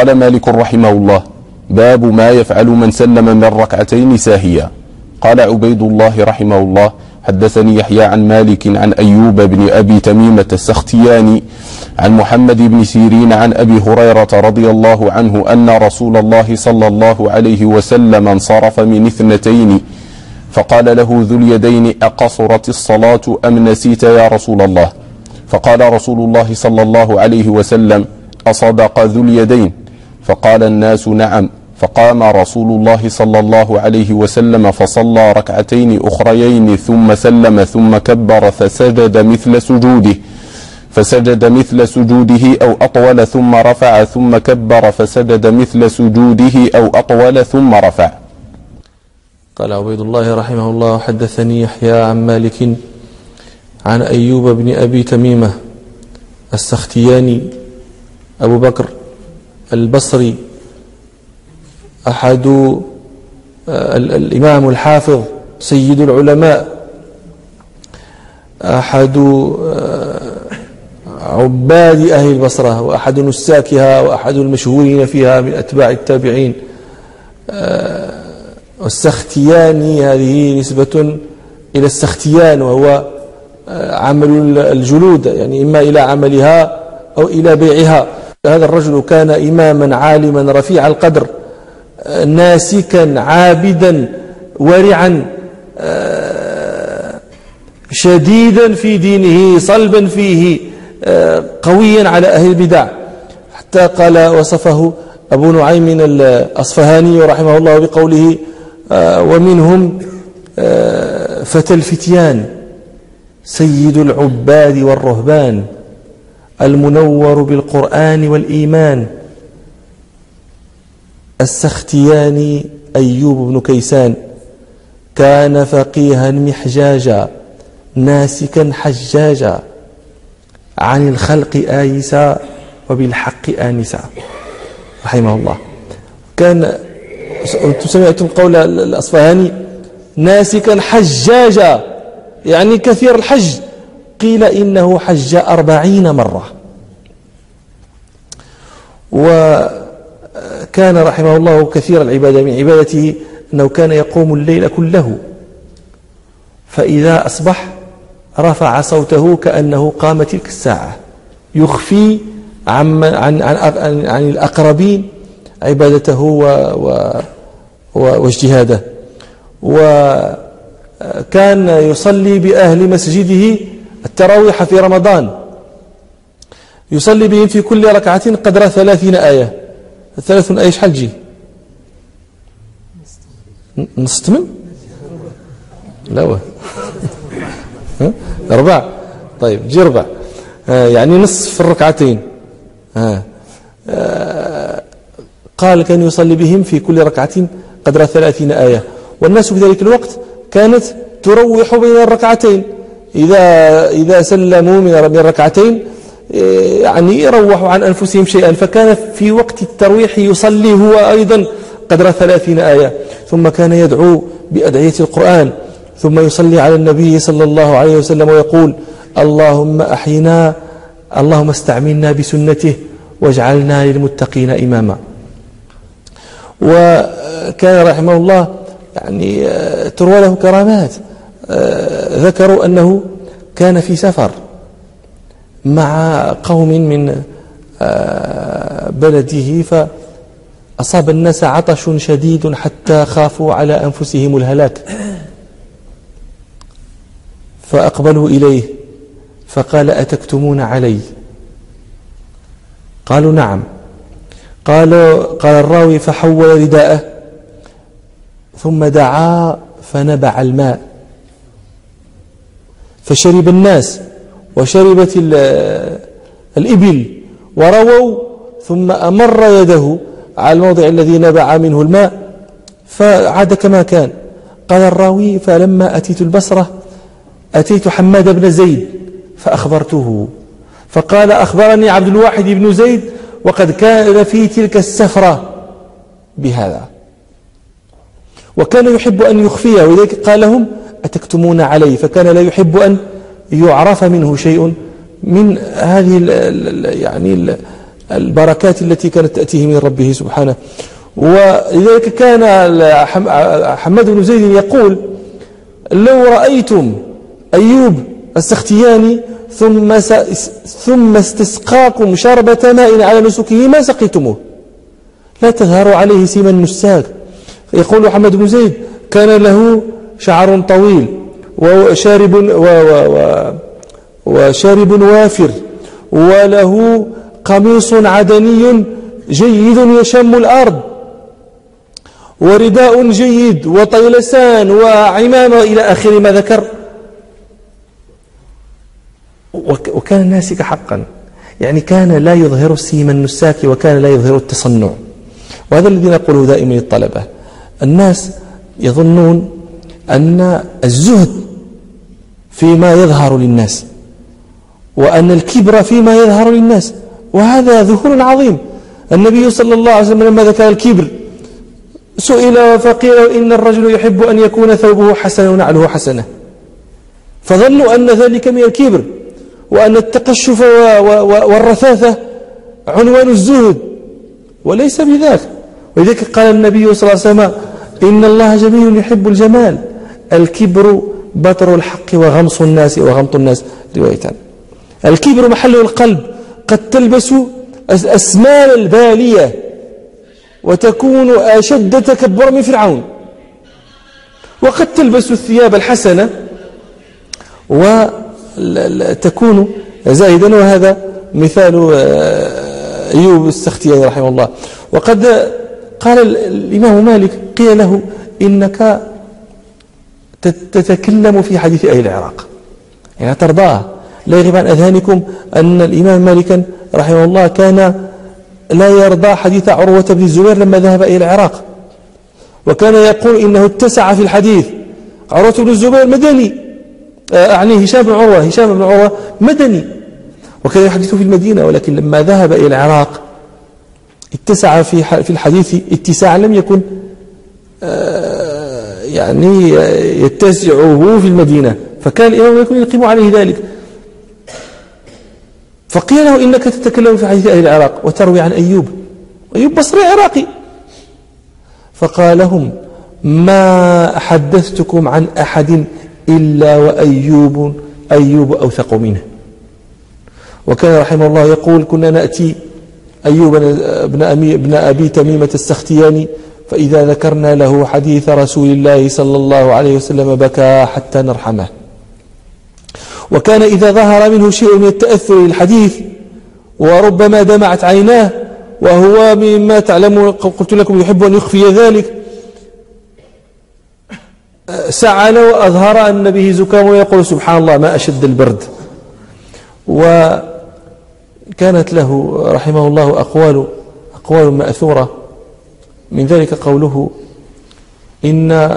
قال مالك رحمه الله: باب ما يفعل من سلم من ركعتين ساهيا. قال عبيد الله رحمه الله: حدثني يحيى عن مالك عن أيوب بن أبي تميمة السختياني عن محمد بن سيرين عن أبي هريرة رضي الله عنه أن رسول الله صلى الله عليه وسلم انصرف من 2 فقال له ذو اليدين: أقصرت الصلاة أم نسيت يا رسول الله؟ فقال رسول الله صلى الله عليه وسلم: أصدق ذو اليدين؟ فقال الناس: نعم. فقام رسول الله صلى الله عليه وسلم فصلى 2 أخريين ثم سلم ثم كبر فسجد مثل سجوده أو أطول ثم رفع ثم كبر فسجد مثل سجوده أو أطول ثم رفع. قال عبيد الله رحمه الله: حدثني يحيى عن مالك عن أيوب بن أبي تميمة السختياني أبو بكر البصري، أحد الإمام الحافظ سيد العلماء، أحد عباد أهل البصرة وأحد نساكها وأحد المشهورين فيها من أتباع التابعين. والسختياني هذه نسبة إلى السختيان، وهو عمل الجلود، يعني إما إلى عملها أو إلى بيعها. هذا الرجل كان إماما عالما رفيع القدر، ناسكا عابدا ورعا، شديدا في دينه، صلبا فيه، قويا على أهل البدع، حتى قال وصفه أبو نعيم الأصفهاني رحمه الله بقوله: ومنهم فتى الفتيان سيد العباد والرهبان المنور بالقرآن والإيمان. السختياني أيوب بن كيسان كان فقيها محجاجا ناسكا حجاجا، عن الخلق آيسا وبالحق آنسا، رحمه الله. كان سمعتم قول الأصفهاني: ناسكا حجاجا، يعني كثير الحج، قيل إنه حج 40 مرة. وكان رحمه الله كثير العبادة، من عبادته أنه كان يقوم الليل كله، فإذا أصبح رفع صوته كأنه قام تلك الساعة، يخفي عن الأقربين عبادته واجتهاده. وكان يصلي بأهل مسجده التراويح في رمضان، يصلي بهم في كل ركعة قدر 30 آية. 30 آية شحال تجي؟ نص تمن؟ لا 4. طيب تجي 4، يعني نصف في الركعتين. قال كان يصلي بهم في كل ركعة قدر 30 آية. والناس في ذلك الوقت كانت تروح بين الركعتين، إذا سلموا من الركعتين يعني يروحوا عن أنفسهم شيئا، فكان في وقت الترويح يصلي هو أيضا قدر 30 آية، ثم كان يدعو بأدعية القرآن، ثم يصلي على النبي صلى الله عليه وسلم ويقول: اللهم أحينا، اللهم استعملنا بسنته واجعلنا للمتقين إماما. وكان رحمه الله يعني تروى له كرامات. ذكروا أنه كان في سفر مع قوم من بلده، فأصاب الناس عطش شديد حتى خافوا على أنفسهم الهلاك، فأقبلوا إليه فقال: أتكتمون علي؟ قالوا: نعم. قال الراوي: فحول رداءه ثم دعا فنبع الماء، فشرب الناس وشربت الإبل ورووا، ثم أمر يده على الموضع الذي نبع منه الماء فعاد كما كان. قال الراوي: فلما أتيت البصرة أتيت حماد بن زيد فأخبرته، فقال: أخبرني عبد الواحد بن زيد وقد كان في تلك السفرة بهذا، وكان يحب أن يخفيه، ولذلك قال لهم: أتكتمون علي؟ فكان لا يحب أن يعرف منه شيء من هذه يعني البركات التي كانت تأتيه من ربه سبحانه. ولذلك كان حماد بن زيد يقول: لو رأيتم أيوب السختياني ثم استسقاكم شربة ماء على نسكه ما سقيتموه، لا تظهر عليه سيما النساك. يقول حماد بن زيد: كان له شعر طويل وشارب وافر، وله قميص عدني جيد يشم الأرض، ورداء جيد وطيلسان وعمامة إلى آخر ما ذكر. وكان ناسك حقا، يعني كان لا يظهر السيم النساك، وكان لا يظهر التصنع. وهذا الذي نقوله دائما للطلبة. الناس يظنون أن الزهد فيما يظهر للناس، وأن الكبر فيما يظهر للناس، وهذا ذهول عظيم. النبي صلى الله عليه وسلم لما ذكر الكبر سئل فقيل: إن الرجل يحب أن يكون ثوبه حسنا ونعله حسنة، فظنوا أن ذلك من الكبر، وأن التقشف والرثاثة عنوان الزهد، وليس بذاك. ولذلك قال النبي صلى الله عليه وسلم: إن الله جميل يحب الجمال، الكبر بطر الحق وغمط الناس روايتان. الكبر محله القلب، قد تلبس الأسمال البالية وتكون أشد تكبر من فرعون، وقد تلبس الثياب الحسنة وتكون زاهدا. وهذا مثال أيوب السختياني رحمه الله. وقد قال الإمام مالك: قيل له: إنك تتكلم في حديث أهل العراق، يعني ترضاه. لا يغيب عن أذهانكم أن الإمام مالكا رحمه الله كان لا يرضى حديث عروة بن الزبير لما ذهب إلى العراق، وكان يقول إنه اتسع في الحديث. عروة بن الزبير مدني، أعني هشام بن عروة مدني، وكان يحدث في المدينة، ولكن لما ذهب إلى العراق اتسع في الحديث اتساعا لم يكن يعني يتسعه في المدينة، فكان الإمام يكون يقيم عليه ذلك. فقيل له: إنك تتكلم في حديث أهل العراق وتروي عن أيوب بصري عراقي. فقال لهم: ما حدثتكم عن أحد إلا وأيوب أوثق منه. وكان رحمه الله يقول: كنا نأتي أيوب بن أبي تميمة السختياني، فإذا ذكرنا له حديث رسول الله صلى الله عليه وسلم بكى حتى نرحمه. وكان إذا ظهر منه شيء من التأثر للحديث وربما دمعت عيناه، وهو مما تعلمون قلت لكم يحب أن يخفي ذلك، سعل وأظهر أن به زكام ويقول: سبحان الله ما أشد البرد. وكانت له رحمه الله أقوال مأثورة، من ذلك قوله: إن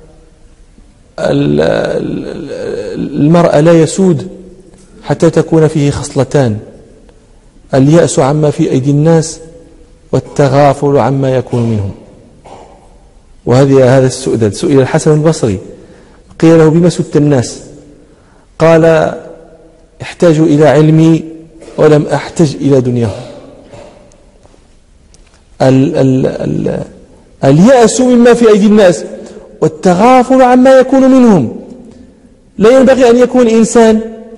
المرء لا يسود حتى تكون فيه خصلتان: اليأس عما في أيدي الناس، والتغافل عما يكون منهم. هذا السؤدد. سئل الحسن البصري قيل له: بما سدت الناس؟ قال: احتاجوا إلى علمي ولم أحتج إلى دنياهم. اليأس مما في أيدي الناس، والتغافل عما يكون منهم. لا ينبغي أن يكون إنسان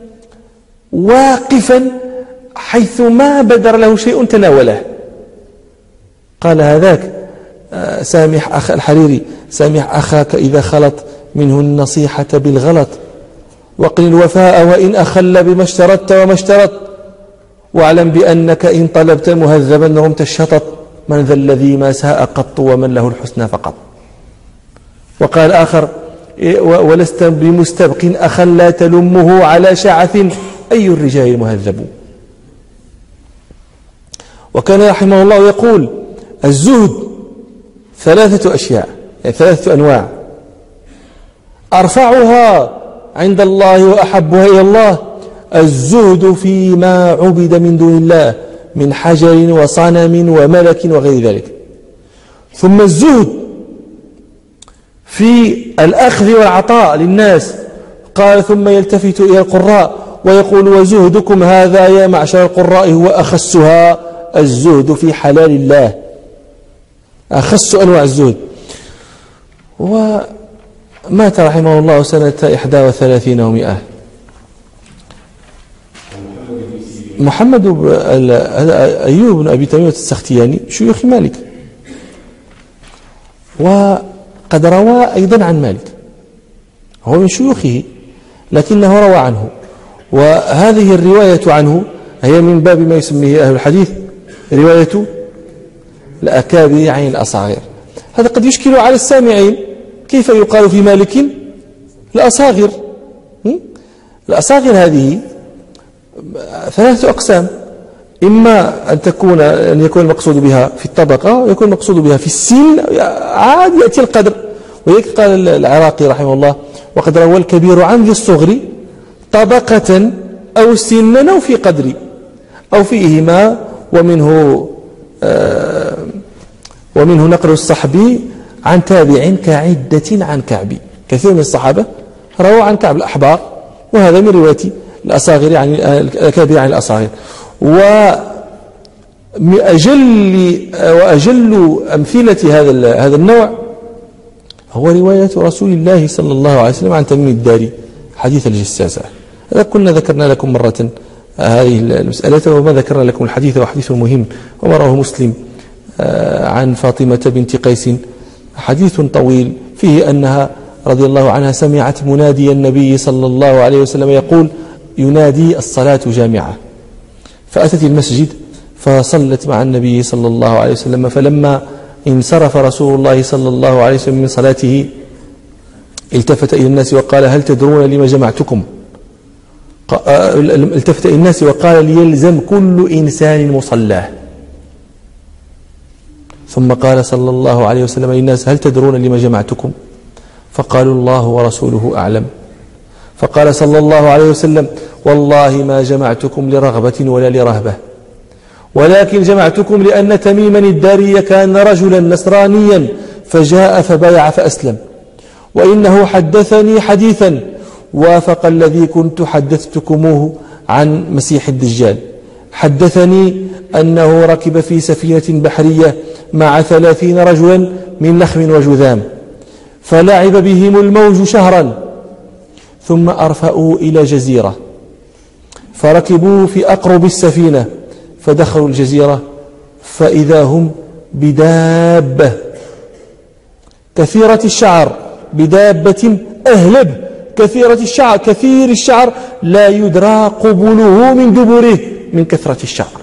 واقفا حيث ما بدر له شيء تناوله. قال هذاك سامح أخ الحريري: سامح أخاك إذا خلط منه النصيحة بالغلط، وقل الوفاء وإن أخل بما اشترطت وما اشترط، واعلم بأنك إن طلبت مهذبا رمت الشطط، من ذا الذي ما ساء قط ومن له الحسنى فقط. وقال آخر: ولست بمستبق أخا لا تلمه على شعث، أي الرجال مهذب. وكان رحمه الله يقول: الزهد 3 أشياء، يعني 3 أنواع: أرفعها عند الله وأحبها إلى الله الزهد فيما عبد من دون الله من حجر وصنم وملك وغير ذلك. ثم الزهد في الأخذ والعطاء للناس. قال: ثم يلتفت إلى القراء ويقول: وزهدكم هذا يا معشر القراء هو أخسها، الزهد في حلال الله، أخص أنواع الزهد. ومات رحمه الله سنة 31 و100. محمد أيوب بن أبي تميمة السختياني شيوخ مالك، وقد روى أيضا عن مالك، هو من شيوخه لكنه روى عنه، وهذه الرواية عنه هي من باب ما يسميه أهل الحديث رواية الأكابر عن الأصاغر. هذا قد يشكل على السامعين، كيف يقال في مالك الأصاغر؟ الأصاغر هذه 3 أقسام، إما أن يكون المقصود بها في الطبقة، ويكون المقصود بها في السن، عاد يأتي القدر. وهيك قال العراقي رحمه الله: وقد روى الكبير عن ذي الصغر طبقة أو سنا أو في قدر أو فيهما، ومنه نقل الصحبي عن تابع كعدة عن كعب. كثير من الصحابة رووا عن كعب الأحبار، وهذا من رواية الأصاغر عن الأكابر عن الأصاغر. وأجل أمثلة هذا النوع هو رواية رسول الله صلى الله عليه وسلم عن تميم الداري حديث الجساسة. هذا كنا ذكرنا لكم مرة هذه المسألة، وما ذكرنا لكم الحديث، وحديث مهم وما رواه مسلم عن فاطمة بنت قيس، حديث طويل فيه أنها رضي الله عنها سمعت منادي النبي صلى الله عليه وسلم يقول: ينادي الصلاة جامعة. فأتت المسجد فصلت مع النبي صلى الله عليه وسلم، فلما انصرف رسول الله صلى الله عليه وسلم من صلاته التفت إلى الناس وقال: هل تدرون لما جمعتكم؟ التفت إلى الناس وقال: ليلزم كل إنسان مصلاه. ثم قال صلى الله عليه وسلم للناس: هل تدرون لما جمعتكم؟ فقالوا: الله ورسوله أعلم. فقال صلى الله عليه وسلم: والله ما جمعتكم لرغبة ولا لرهبة، ولكن جمعتكم لأن تميما الداري كان رجلا نصرانيا فجاء فبايع فأسلم، وإنه حدثني حديثا وافق الذي كنت حدثتكموه عن مسيح الدجال. حدثني أنه ركب في سفينة بحرية مع 30 رجلا من لخم وجذام، فلعب بهم الموج شهرا، ثم أرفأوا إلى جزيرة، فركبوا في أقرب السفينة، فدخلوا الجزيرة فإذا هم بدابة كثيرة الشعر، بدابة أهلب كثير الشعر لا يدرى قبله من دبره من كثرة الشعر.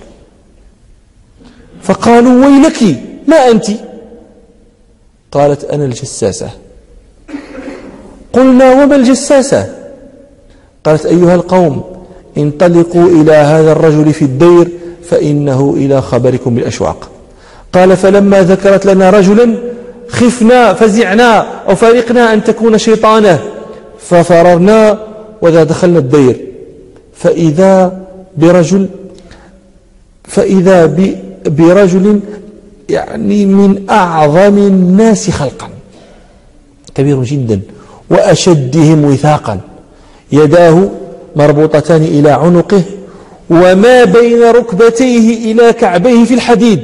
فقالوا: ويلك ما أنت؟ قالت: أنا الجساسة. قلنا: وما الجساسة؟ قالت: أيها القوم، انطلقوا إلى هذا الرجل في الدير فإنه إلى خبركم بالأشواق. قال: فلما ذكرت لنا رجلا خفنا فزعنا أو فرقنا أن تكون شيطانه، ففررنا وإذا دخلنا الدير فإذا برجل يعني من أعظم الناس خلقا، كبير جدا، وأشدهم وثاقا، يداه مربوطتان إلى عنقه، وما بين ركبتيه إلى كعبيه في الحديد.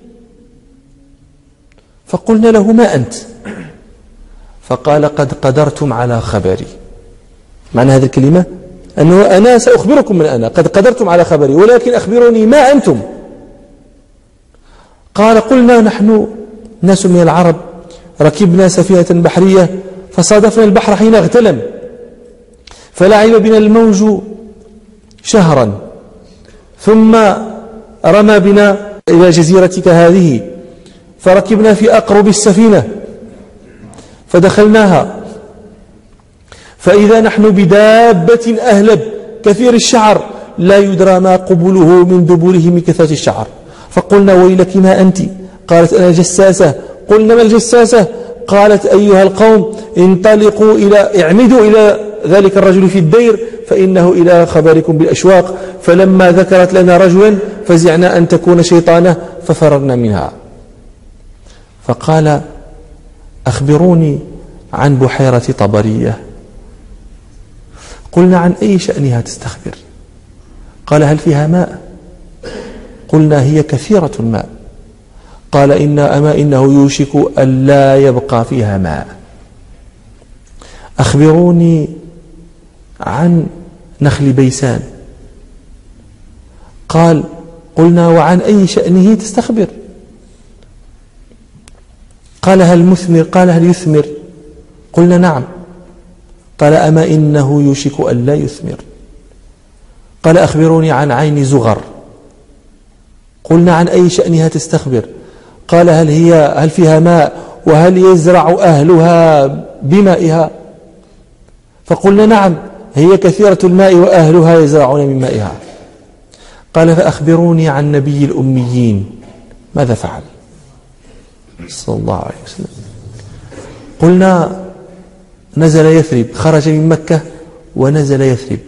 فقلنا له: ما أنت؟ فقال: قد قدرتم على خبري. معنى هذه الكلمة أنه أنا سأخبركم من أنا، قد قدرتم على خبري، ولكن أخبروني ما أنتم؟ قال: قلنا نحن ناس من العرب ركبنا سفينة بحرية فصادفنا البحر حين اغتلم، فلعب بنا الموج شهرا، ثم رمى بنا إلى جزيرتك هذه، فركبنا في أقرب السفينة فدخلناها، فإذا نحن بدابة أهلب كثير الشعر لا يدرى ما قبله من دبره من كثرة الشعر. فقلنا: ويلك ما أنت؟ قالت: أنا جساسة. قلنا: ما الجساسة؟ قالت: أيها القوم، اعمدوا إلى ذلك الرجل في الدير فإنه إلى خبركم بالأشواق. فلما ذكرت لنا رجلا فزعنا أن تكون شيطانة ففررنا منها. فقال: أخبروني عن بحيرة طبرية. قلنا: عن أي شأنها تستخبر؟ قال: هل فيها ماء؟ قلنا هي كثيرة الماء. قال أما إنه يوشك أن لا يبقى فيها ماء. أخبروني عن نخل بيسان. قلنا وعن أي شأنه تستخبر؟ قال هل مثمر؟ قال هل يثمر؟ قلنا نعم. قال أما إنه يوشك أن لا يثمر. قال أخبروني عن عين زغر. قلنا عن أي شأنها تستخبر؟ قال هل فيها ماء وهل يزرع أهلها بمائها؟ فقلنا نعم هي كثيرة الماء وأهلها يزرعون من مائها. قال فأخبروني عن نبي الأميين ماذا فعل صلى الله عليه وسلم؟ قلنا نزل يثرب، خرج من مكة ونزل يثرب.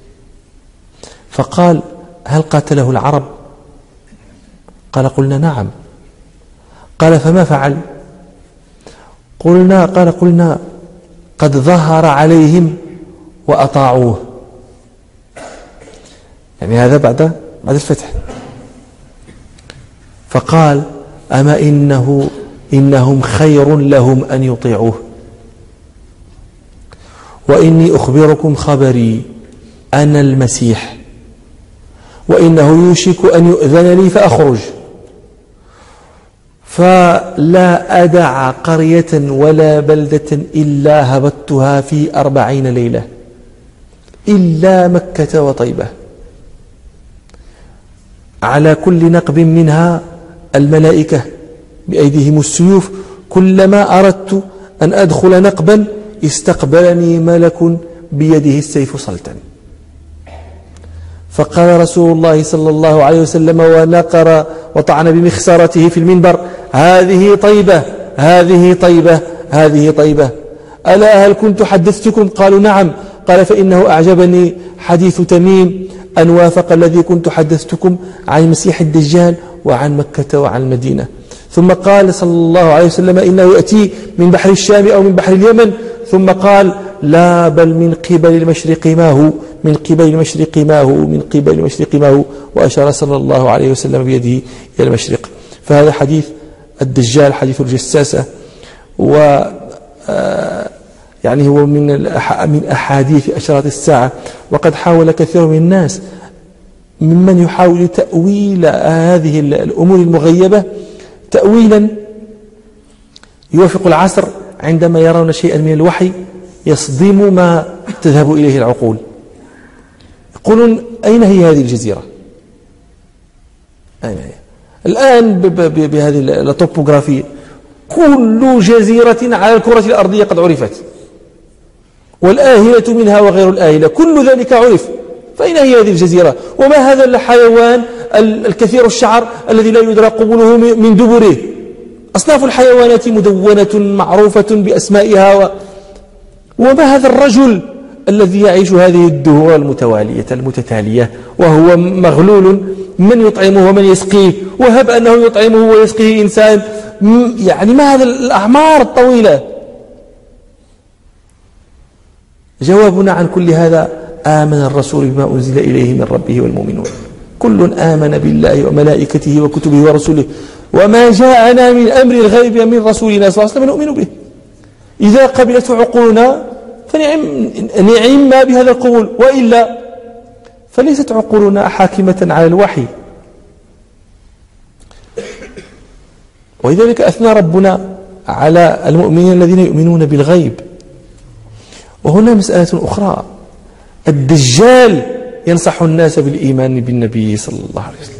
فقال هل قاتله العرب؟ قلنا نعم. قال فما فعل؟ قلنا قد ظهر عليهم وأطاعوه، يعني هذا بعد الفتح. فقال أما إنهم خير لهم أن يطيعوه، وإني أخبركم خبري أنا المسيح، وإنه يوشك أن يؤذن لي فأخرج، فلا أدع قرية ولا بلدة إلا هبطتها في 40 ليلة إلا مكة وطيبة، على كل نقب منها الملائكة بأيديهم السيوف، كلما أردت أن أدخل نقبا استقبلني ملك بيده السيف صلتا. فقال رسول الله صلى الله عليه وسلم ونقر وطعن بمخسرته في المنبر: هذه طيبة، هذه طيبة، هذه طيبة. ألا هل كنت حدثتكم؟ قالوا نعم. قال فإنه أعجبني حديث تميم أن وافق الذي كنت حدثتكم عن المسيح الدجال وعن مكة وعن المدينة. ثم قال صلى الله عليه وسلم إنه يأتي من بحر الشام أو من بحر اليمن. ثم قال لا بل من قبل المشرق ما هو، من قبل المشرق ما هو، من قبل المشرق ما هو، وأشار صلى الله عليه وسلم بيده إلى المشرق. فهذا حديث الدجال، حديث الجساسة، و يعني هو من أحاديث أشراط الساعة. وقد حاول كثير من الناس ممن يحاول تأويل هذه الأمور المغيبة تأويلا يوافق العصر، عندما يرون شيئا من الوحي يصدم ما تذهب إليه العقول. يقولون أين هي هذه الجزيرة؟ أين هي؟ الآن بهذه الطوبوغرافية كل جزيرة على الكرة الأرضية قد عرفت، والآهلة منها وغير الآهلة، كل ذلك عرف. فأين هي هذه الجزيرة؟ وما هذا الحيوان الكثير الشعر الذي لا يدرى قبله من دبره؟ أصناف الحيوانات مدونة معروفة بأسمائها، وما هذا الرجل الذي يعيش هذه الدهور المتتالية وهو مغلول من يطعمه ومن يسقيه، وهب أنه يطعمه ويسقيه إنسان، يعني ما هذا الأعمار الطويلة؟ جوابنا عن كل هذا: آمن الرسول بما أنزل إليه من ربه والمؤمنون كل آمن بالله وملائكته وكتبه ورسله وما جاءنا من أمر الغيب من رسولنا صلى الله عليه وسلم نؤمن به. إذا قبلته عقولنا فنعم ما بهذا القبول، وإلا فليست عقولنا حاكمة على الوحي. ولذلك أثنى ربنا على المؤمنين الذين يؤمنون بالغيب. وهنا مسألة أخرى: الدجال ينصح الناس بالإيمان بالنبي صلى الله عليه وسلم،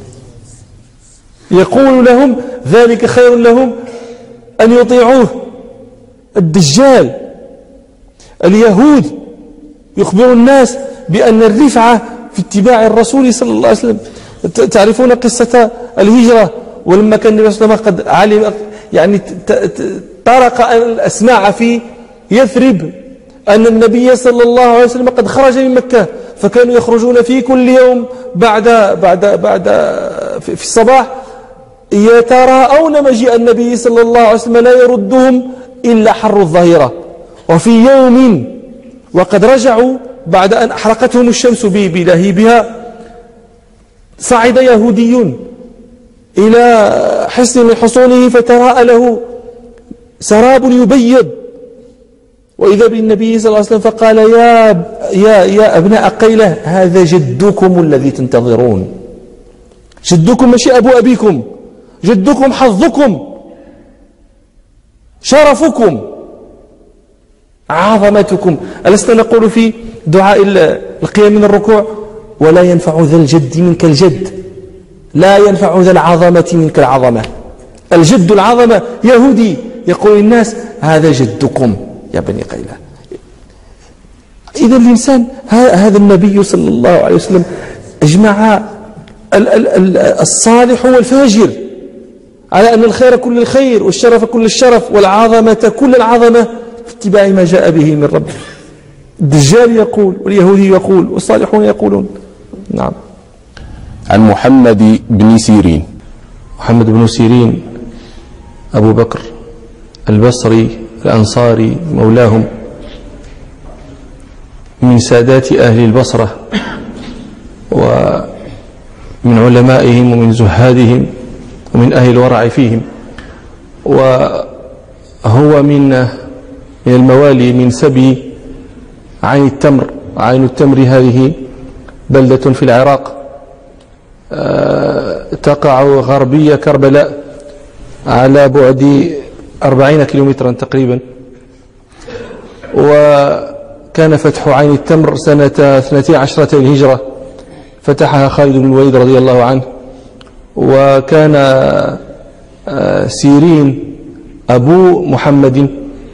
يقول لهم ذلك خير لهم أن يطيعوه. الدجال، اليهود يخبر الناس بأن الرفعة في اتباع الرسول صلى الله عليه وسلم. تعرفون قصة الهجرة، ولما كان النبي صلى الله عليه وسلم قد علم، يعني طرق الأسماع في يثرب أن النبي صلى الله عليه وسلم قد خرج من مكة، فكانوا يخرجون في كل يوم بعد في الصباح يتراءون مجيء النبي صلى الله عليه وسلم لا يردهم إلا حر الظهيرة. وفي يوم وقد رجعوا بعد أن أحرقتهم الشمس بلهيبها، صعد يهودي إلى حصن من حصونه فتراءى له سراب يبيض، وإذا بالنبي صلى الله عليه وسلم فقال يا أبناء قيلة هذا جدكم الذي تنتظرون. جدكم ماشي أبو أبيكم، جدكم حظكم شرفكم عظمتكم. ألسنا نقول في دعاء القيام من الركوع ولا ينفع ذا الجد منك الجد، لا ينفع ذا العظمة منك العظمة. الجد العظمة يهودي يقول الناس هذا جدكم يا بني قيلة. إذا الإنسان هذا النبي صلى الله عليه وسلم اجمع الصالح والفاجر على أن الخير كل الخير والشرف كل الشرف والعظمة كل العظمة في اتباع ما جاء به من ربه. الدجال يقول واليهودي يقول والصالحون يقولون. نعم. عن محمد بن سيرين. محمد بن سيرين أبو بكر البصري الأنصاري مولاهم، من سادات أهل البصرة ومن علمائهم ومن زهادهم ومن أهل الورع فيهم، وهو من الموالي من سبي عين التمر. عين التمر هذه بلدة في العراق تقع غربية كربلاء على بعد 40 كيلومترا تقريبا. وكان فتح عين التمر سنة 12 الهجرة، فتحها خالد بن الوليد رضي الله عنه. وكان سيرين أبو محمد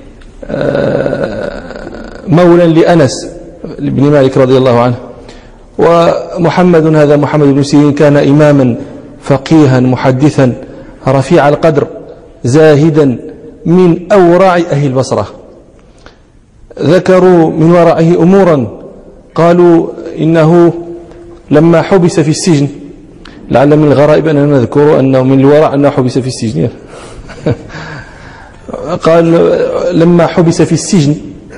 مولا لأنس بن مالك رضي الله عنه. ومحمد هذا محمد بن سيرين كان إماما فقيها محدثا رفيع القدر زاهدا من أورع أهل البصرة. ذكروا من ورعه أمورا، قالوا إنه لما حبس في السجن، لعل من الغرائب أننا نذكر أنه من الورع أنه حبس في السجن قال لما حبس في السجن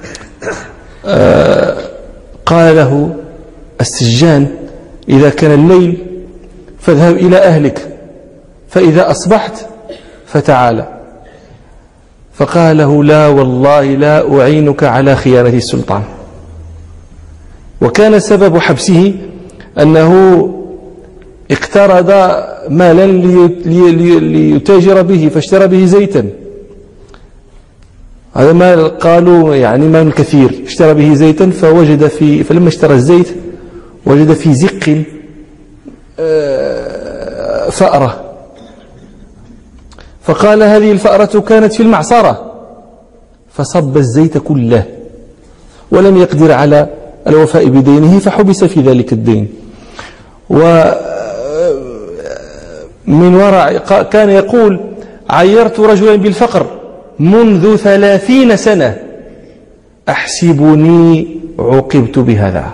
قال له السجان إذا كان الليل فاذهب إلى أهلك، فإذا أصبحت فتعالى. فقال له لا والله لا أعينك على خيانة السلطان. وكان سبب حبسه أنه اقترض مالا ليتاجر به فاشترى به زيتا. هذا مال قالوا يعني مال كثير، اشترى به زيتا فوجد فلما اشترى الزيت وجد في زق فأرة، فقال هذه الفأرة كانت في المعصرة، فصب الزيت كله ولم يقدر على الوفاء بدينه فحبس في ذلك الدين. ومن وراء كان يقول عيرت رجلا بالفقر منذ 30 سنة أحسبني عوقبت بهذا.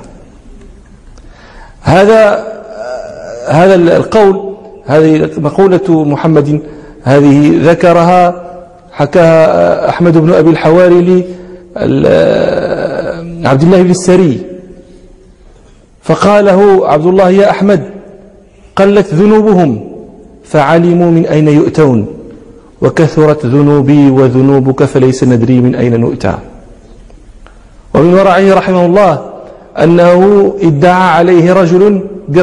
هذا القول، هذه مقولة محمد هذه ذكرها حكاها أحمد بن أبي الحواري لعبد الله بن السري، فقال له عبد الله يا أحمد قلت ذنوبهم فعلموا من أين يؤتون، وكثرت ذنوبي وذنوبك فليس ندري من أين نؤتى. ومن ورعه رحمه الله أنه ادعى عليه رجل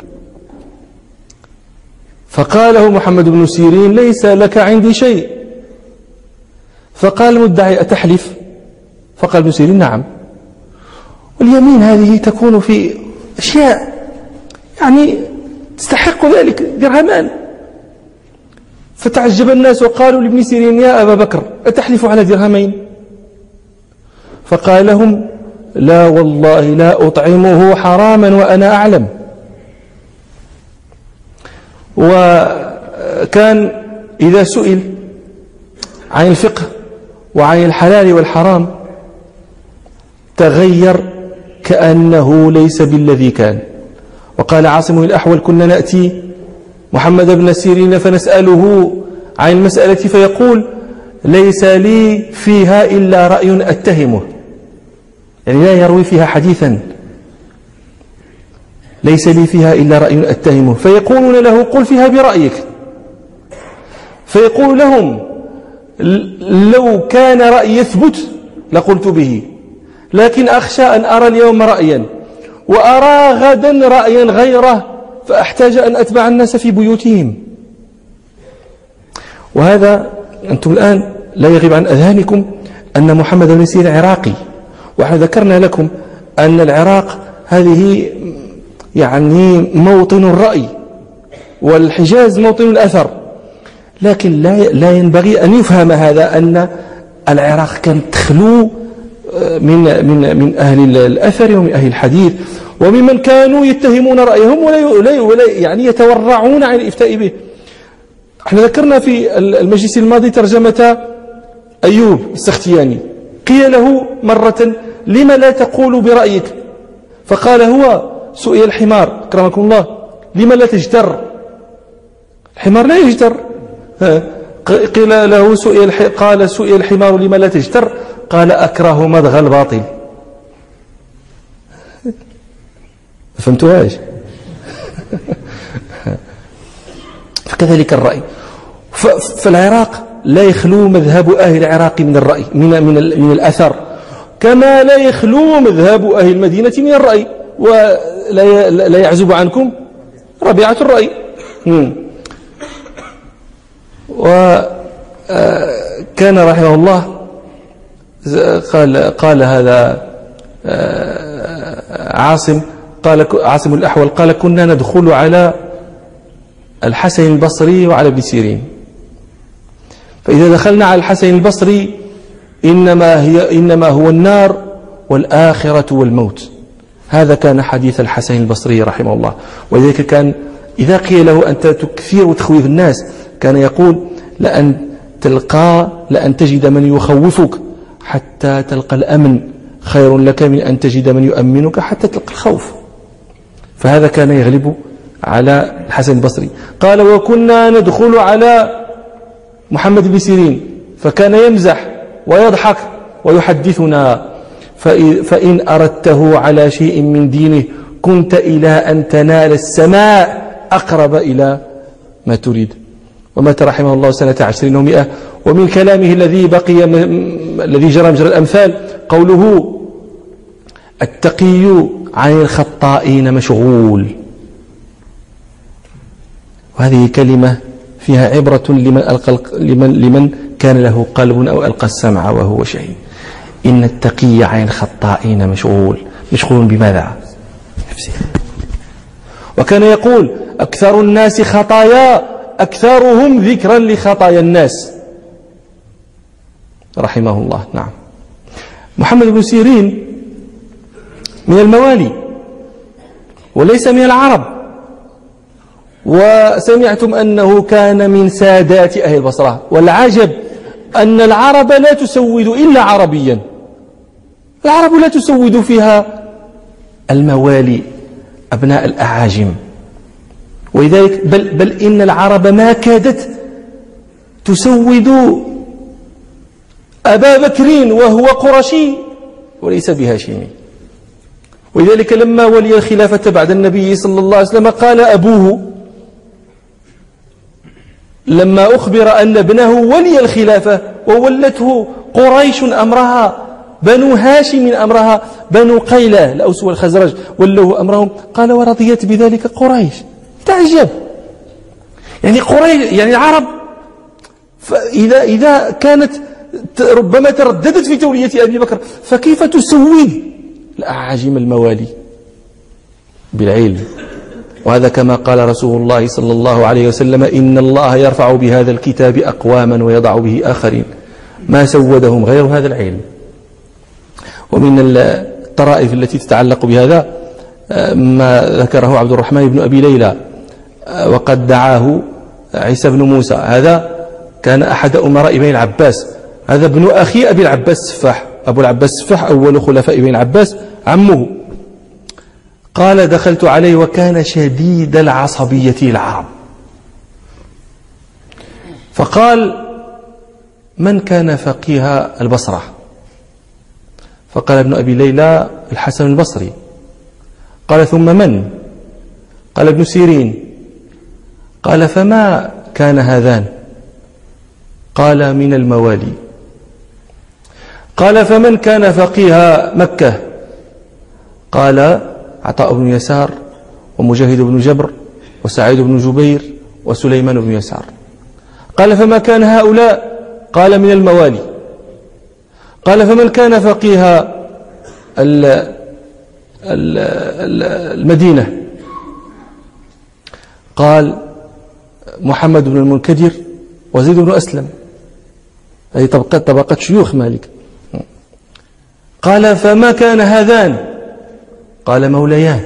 فقال له محمد بن سيرين ليس لك عندي شيء. فقال المدعي أتحلف؟ فقال ابن سيرين نعم. واليمين هذه تكون في أشياء يعني تستحق ذلك درهمان. فتعجب الناس وقالوا لابن سيرين يا أبا بكر أتحلف على درهمين؟ فقال لهم لا والله لا أطعمه حراما وأنا أعلم. وكان إذا سئل عن الفقه وعن الحلال والحرام تغير كأنه ليس بالذي كان. وقال عاصم الأحول كنا نأتي محمد بن سيرين فنسأله عن المسألة فيقول ليس لي فيها إلا رأي أتهمه، يعني لا يروي فيها حديثا، ليس لي فيها إلا رأي أتهمه. فيقولون له قل فيها برأيك، فيقول لهم لو كان رأي يثبت لقلت به، لكن أخشى أن أرى اليوم رأيا وأرى غدا رأيا غيره فأحتاج أن أتبع الناس في بيوتهم. وهذا أنتم الآن لا يغيب عن أذهانكم أن محمد بن سيرين عراقي، وإحنا ذكرنا لكم أن العراق هذه يعني موطن الرأي والحجاز موطن الأثر، لكن لا ينبغي أن يفهم هذا أن العراق كانت تخلو من أهل الأثر ومن أهل الحديث وممن كانوا يتهمون رأيهم ولا يعني يتورعون عن الإفتاء به. احنا ذكرنا في المجلس الماضي ترجمة أيوب السختياني، قيل له مرة لما لا تقول برأيك؟ فقال هو سئل الحمار أكرمكم الله لما لا تجتر؟ الحمار لا يجتر. قيل له قال سئل الحمار لما لا تجتر؟ قال أكره مضغ الباطل. فهمتوهاش؟ فكذلك الرأي. فالعراق لا يخلو مذهب أهل العراق من الرأي من الأثر، كما لا يخلو مذهب أهل المدينة من الرأي، ولا يعزب عنكم ربيعة الرأي. وكان رحمه الله قال هذا عاصم الأحول قال كنا ندخل على الحسن البصري وعلى ابن سيرين، فإذا دخلنا على الحسن البصري إنما هو النار والآخرة والموت. هذا كان حديث الحسن البصري رحمه الله. ولذلك كان إذا قيل له أنت تكثير وتخويف الناس كان يقول لأن تجد من يخوفك حتى تلقى الأمن خير لك من أن تجد من يؤمنك حتى تلقى الخوف. فهذا كان يغلب على الحسن البصري. قال وكنا ندخل على محمد بن سيرين فكان يمزح ويضحك ويحدثنا فإن أردته على شيء من دينه كنت إلى أن تنال السماء أقرب إلى ما تريد. ومات رحمه الله سنة 20 و100. ومن كلامه الذي جرى مجرى الأمثال قوله التقي عن الخطائين مشغول. وهذه كلمة فيها عبرة لمن كان له قلب أو ألقى السمع وهو شهيد. إن التقي عن الخطائين مشغول بماذا؟ وكان يقول أكثر الناس خطايا أكثرهم ذكرا لخطايا الناس رحمه الله. نعم. محمد بن سيرين من الموالي وليس من العرب، وسمعتم أنه كان من سادات أهل البصرة. والعجب أن العرب لا تسود إلا عربيا، العرب لا تسود فيها الموالي أبناء الأعاجم. ولذلك بل إن العرب ما كادت تسود أبا بكر وهو قرشي وليس بهاشمي. ولذلك لما ولي الخلافة بعد النبي صلى الله عليه وسلم قال أبوه لما أخبر أن ابنه ولي الخلافة وولته قريش أمرها، بنو هاشم أمرها، بنو قيلة الأوس والخزرج ولوا أمرهم، قال ورضيت بذلك قريش. تعجب يعني قريش يعني العرب إذا كانت ربما ترددت في تولية أبي بكر فكيف تسود الأعاجم الموالي بالعلم. وهذا كما قال رسول الله صلى الله عليه وسلم إن الله يرفع بهذا الكتاب أقواما ويضع به آخرين ما سودهم غير هذا العلم. ومن الطرائف التي تتعلق بهذا ما ذكره عبد الرحمن بن أبي ليلى وقد دعاه عيسى بن موسى. هذا كان أحد أمراء بني العباس، هذا ابن أخي أبي العباس السفاح، أبو العباس السفاح أول خلفاء بني العباس عمه. قال دخلت عليه وكان شديد العصبية للعرب، فقال من كان فقيه البصرة؟ فقال ابن أبي ليلى الحسن البصري. قال ثم من؟ قال ابن سيرين. قال فما كان هذان؟ قال من الموالي. قال فمن كان فقيه مكة؟ قال عطاء بن يسار ومجاهد بن جبر وسعيد بن جبير وسليمان بن يسار. قال فما كان هؤلاء؟ قال من الموالي. قال فمن كان فقيه المدينة؟ قال محمد بن المنكدر وزيد بن أسلم، هذه طبقات شيوخ مالك. قال فما كان هذان؟ قال موليان.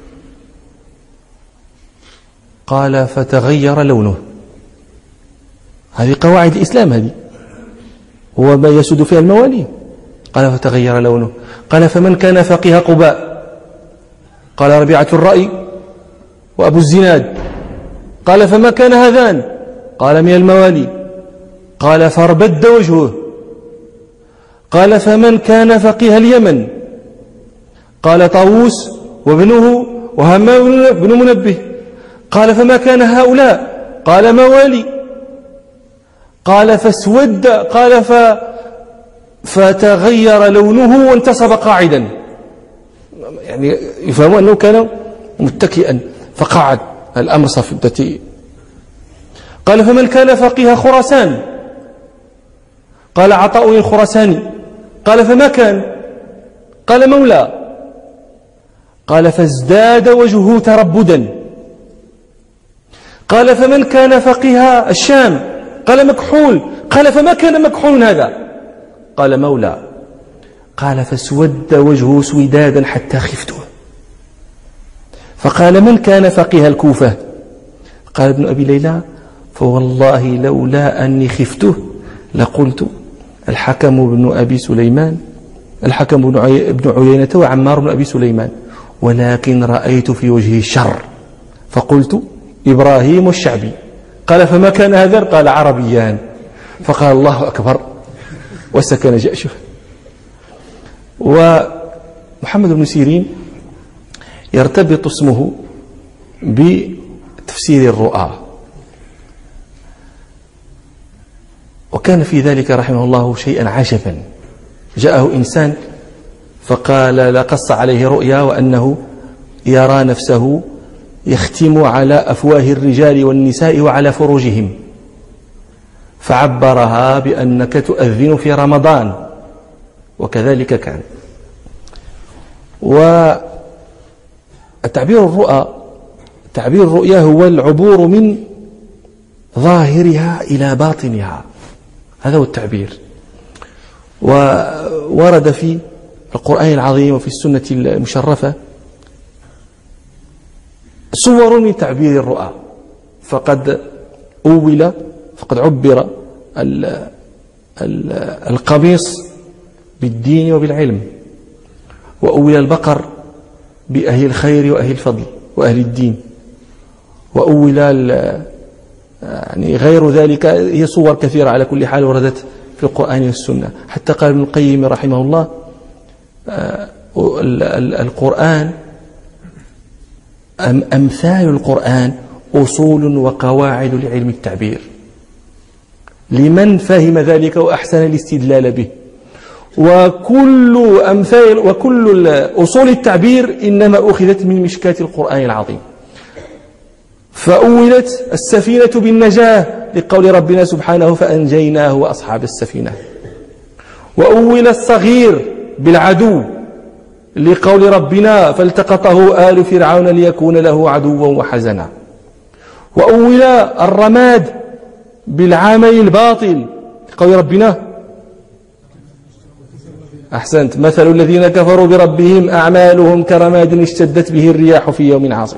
قال فتغير لونه. هذه قواعد الإسلام، هذه هو ما يسود فيها الموالي. قال فتغير لونه. قال فمن كان فقيه قباء؟ قال ربيعة الرأي وأبو الزناد. قال فما كان هذان؟ قال من الموالي. قال فاربد وجهه. قال فمن كان فقيه اليمن؟ قال طاووس وابنه وهمام بن منبه. قال فما كان هؤلاء؟ قال موالي. قال فاسود. قال فتغير لونه وانتصب قاعدا، يعني يفهم أنه كان متكئا فقعد الأمر صفدته. قال فمن كان فقيه خراسان؟ قال عطاء الخراساني. قال فما كان؟ قال مولى. قال فازداد وجهه تربدا. قال فمن كان فقيه الشام؟ قال مكحول. قال فما كان مكحول هذا؟ قال مولى. قال فاسود وجهه سودادا حتى خفته. فقال من كان فقيه الكوفة؟ قال ابن أبي ليلى فوالله لولا أني خفته لقلت الحكم بن أبي سليمان، الحكم بن عيينة وعمار بن أبي سليمان، ولكن رأيت في وجهه الشر فقلت إبراهيم والشعبي. قال فما كان هذا؟ قال عربيان. فقال الله أكبر وسكن جأشه. ومحمد بن سيرين يرتبط اسمه بتفسير الرؤى، وكان في ذلك رحمه الله شيئا عجبا. جاءه إنسان فقال لقص عليه رؤيا وأنه يرى نفسه يختم على أفواه الرجال والنساء وعلى فروجهم، فعبرها بأنك تؤذن في رمضان، وكذلك كان. وتعبير الرؤيا هو العبور من ظاهرها إلى باطنها، هذا هو التعبير. وورد في القرآن العظيم وفي السنة المشرفة صور من تعبير الرؤى، فقد عبر القميص بالدين وبالعلم، وأول البقر بأهل الخير وأهل الفضل وأهل الدين، وأول يعني غير ذلك. هي صور كثيرة على كل حال وردت في القرآن والسنة. حتى قال ابن القيم رحمه الله القرآن أمثال القرآن أصول وقواعد لعلم التعبير لمن فهم ذلك وأحسن الاستدلال به. وكل أصول التعبير إنما أخذت من مشكاة القرآن العظيم. فأولت السفينة بالنجاة لقول ربنا سبحانه فأنجيناه وأصحاب السفينة، وأول الصغير بالعدو لقول ربنا فالتقطه آل فرعون ليكون له عدوا وحزنا، وأول الرماد بالعمل الباطل لقول ربنا أحسنت مثل الذين كفروا بربهم أعمالهم كرماد اشتدت به الرياح في يوم عاصف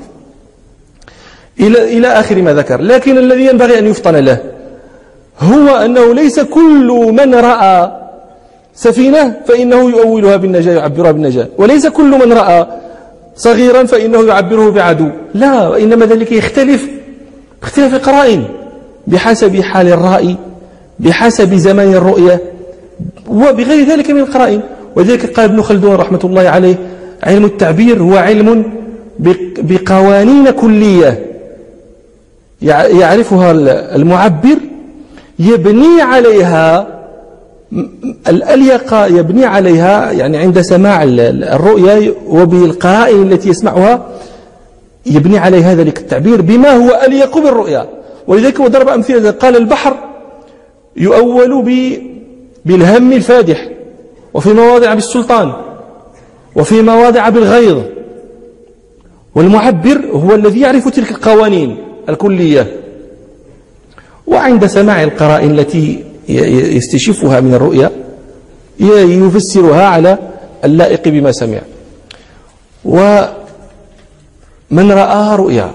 إلى آخر ما ذكر. لكن الذي ينبغي أن يفطن له هو أنه ليس كل من رأى سفينة فإنه يؤولها بالنجاة يعبرها بالنجاة، وليس كل من رأى صغيرا فإنه يعبره بعدو، لا، وإنما ذلك يختلف اختلاف القرائن بحسب حال الرائي، بحسب زمان الرؤية، وبغير ذلك من القرائن. وذلك قال ابن خلدون رحمة الله عليه علم التعبير هو علم بقوانين كلية يعرفها المعبر يبني عليها الأليقة، يبني عليها يعني عند سماع الرؤيا وبالقرائن التي يسمعها يبني عليها ذلك التعبير بما هو أليق بالرؤيا. ولذلك هو ضرب أمثلة، قال البحر يؤول بالهم الفادح، وفي مواضع بالسلطان، وفي مواضع بالغيظ. والمعبر هو الذي يعرف تلك القوانين الكلية، وعند سماع القرائن التي يستشفها من الرؤيا يفسرها على اللائق بما سمع. ومن رأى رؤيا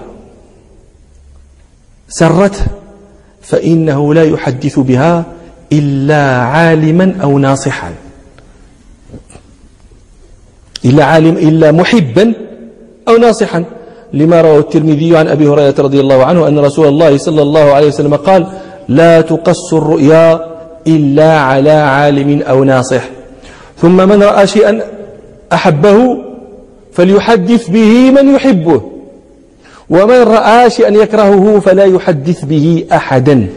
سرته فإنه لا يحدث بها إلا عالما أو ناصحا، إلا محبا أو ناصحا، لما رواه الترمذي عن أبي هريرة رضي الله عنه أن رسول الله صلى الله عليه وسلم قال: لا تقص الرؤيا إلا على عالم أو ناصح. ثم من رأى شيئا أحبه فليحدث به من يحبه، ومن رأى شيئا يكرهه فلا يحدث به أحدا.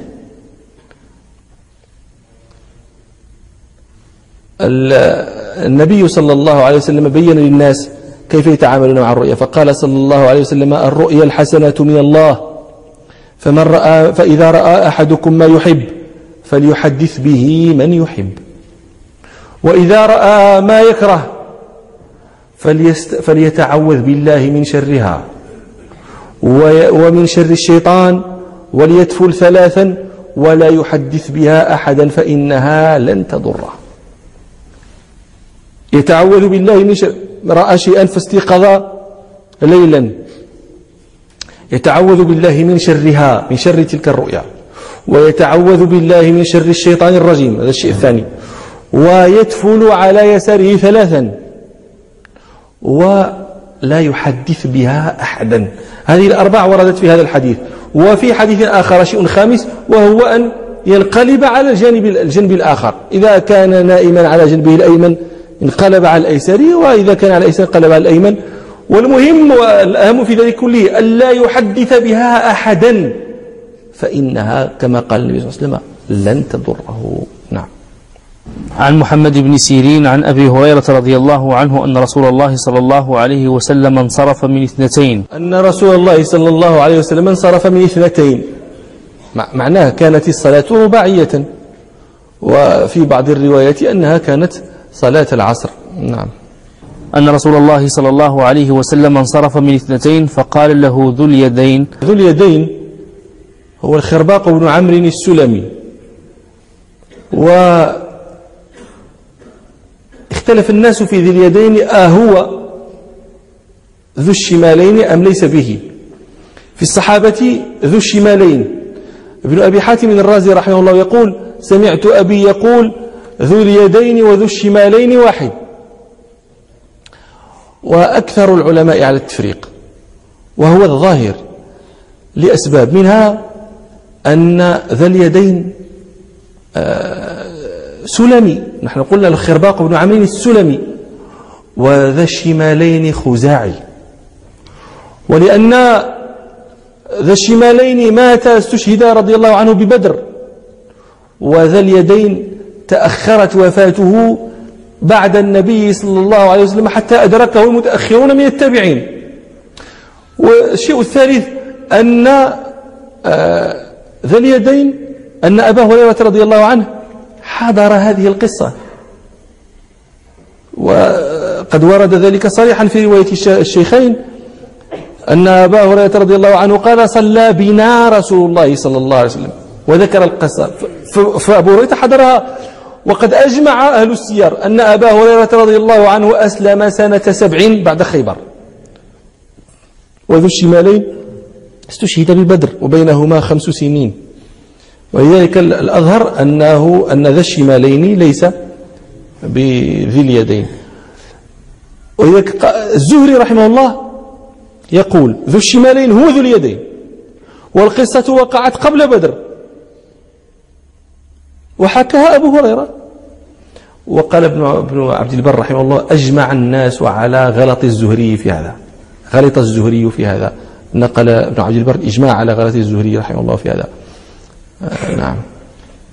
النبي صلى الله عليه وسلم بين للناس كيف يتعاملون مع الرؤيا، فقال صلى الله عليه وسلم: الرؤيا الحسنة من الله، فإذا رأى أحدكم ما يحب فليحدث به من يحب، وإذا رأى ما يكره فليتعوذ بالله من شرها ومن شر الشيطان، وليتفل 3 ولا يحدث بها أحدا فإنها لن تضره. يتعوذ بالله من شر، رأى شيئا فاستيقظ ليلا، يتعوذ بالله من شرها، من شر تلك الرؤيا، ويتعوذ بالله من شر الشيطان الرجيم، هذا الشيء الثاني، ويتفل على يساره 3 ولا يحدث بها أحدا. هذه الأربع وردت في هذا الحديث. وفي حديث آخر شيء خامس، وهو أن ينقلب على الجنب الآخر، إذا كان نائما على جنبه الأيمن انقلب على الأيسر، وإذا كان على الأيسر انقلب على الأيمن. والمهم والأهم في ذلك كله ألا يحدث بها أحدا، فإنها كما قال النبي صلى الله عليه وسلم لن تضره. نعم. عن محمد بن سيرين عن أبي هريرة رضي الله عنه أن رسول الله صلى الله عليه وسلم انصرف من 2. أن رسول الله صلى الله عليه وسلم انصرف من 2. معناه كانت الصلاة رباعية، وفي بعض الروايات أنها كانت صلاة العصر. نعم. أن رسول الله صلى الله عليه وسلم انصرف من 2 فقال له ذو اليدين. ذو اليدين هو الخرباق بن عمرو السلمي، واختلف الناس في ذي اليدين هو ذو الشمالين أم ليس به. في الصحابة ذو الشمالين. ابن أبي حاتم الرازي رحمه الله يقول: سمعت أبي يقول ذو اليدين وذو الشمالين واحد. وأكثر العلماء على التفريق، وهو الظاهر لأسباب، منها أن ذا اليدين سلمي، نحن قلنا الخرباق بن عمرو السلمي، وذا الشمالين خزاعي. ولأن ذا الشمالين مات استشهد رضي الله عنه ببدر، وذا اليدين تأخرت وفاته بعد النبي صلى الله عليه وسلم حتى أدركه المتأخرون من التابعين. والشيء الثالث أن ذا اليدين أن أبا هريرة رضي الله عنه حضر هذه القصة، وقد ورد ذلك صريحا في رواية الشيخين أن أبا هريرة رضي الله عنه قال: صلى بنا رسول الله صلى الله عليه وسلم، وذكر القصة. فأبو هريرة حضرها. وقد أجمع أهل السير أن أبا هريرة رضي الله عنه أسلم سنة 7 بعد خيبر، وذو الشمالين استشهد ببدر وبينهما 5 سنين. ولذلك الأظهر أن ذا الشمالين ليس بذي اليدين. ولذلك الزهري رحمه الله يقول: ذو الشمالين هو ذو اليدين، والقصة وقعت قبل بدر، وحكاها أبو هريرة. وقال ابن عبد البر رحمه الله: أجمع الناس على غلط الزهري في هذا. غلط الزهري في هذا. نقل ابن عبد البر إجماع على غلط الزهري رحمه الله في هذا. نعم.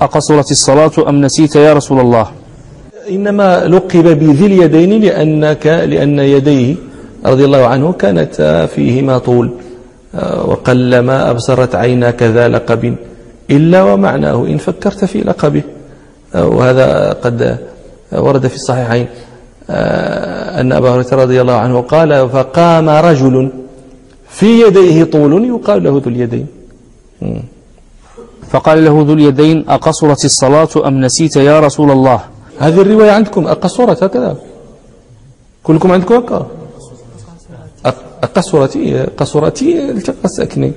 أقصرت الصلاة أم نسيت يا رسول الله؟ إنما لقب بذي اليدين لأن يديه رضي الله عنه كانت فيهما طول، وقلما أبصرت عيناك ذا لقب إلا ومعناه إن فكرت في لقبه. وهذا قد ورد في الصحيحين أن أبا هريرة رضي الله عنه قال: فقام رجل في يديه طول يقال له ذو اليدين. فقال له ذو اليدين: أقصرت الصلاة أم نسيت يا رسول الله؟ هذه الرواية عندكم أقصرت هكذا؟ كلكم عندكم هكذا؟ قصرتي التقى الساكنين.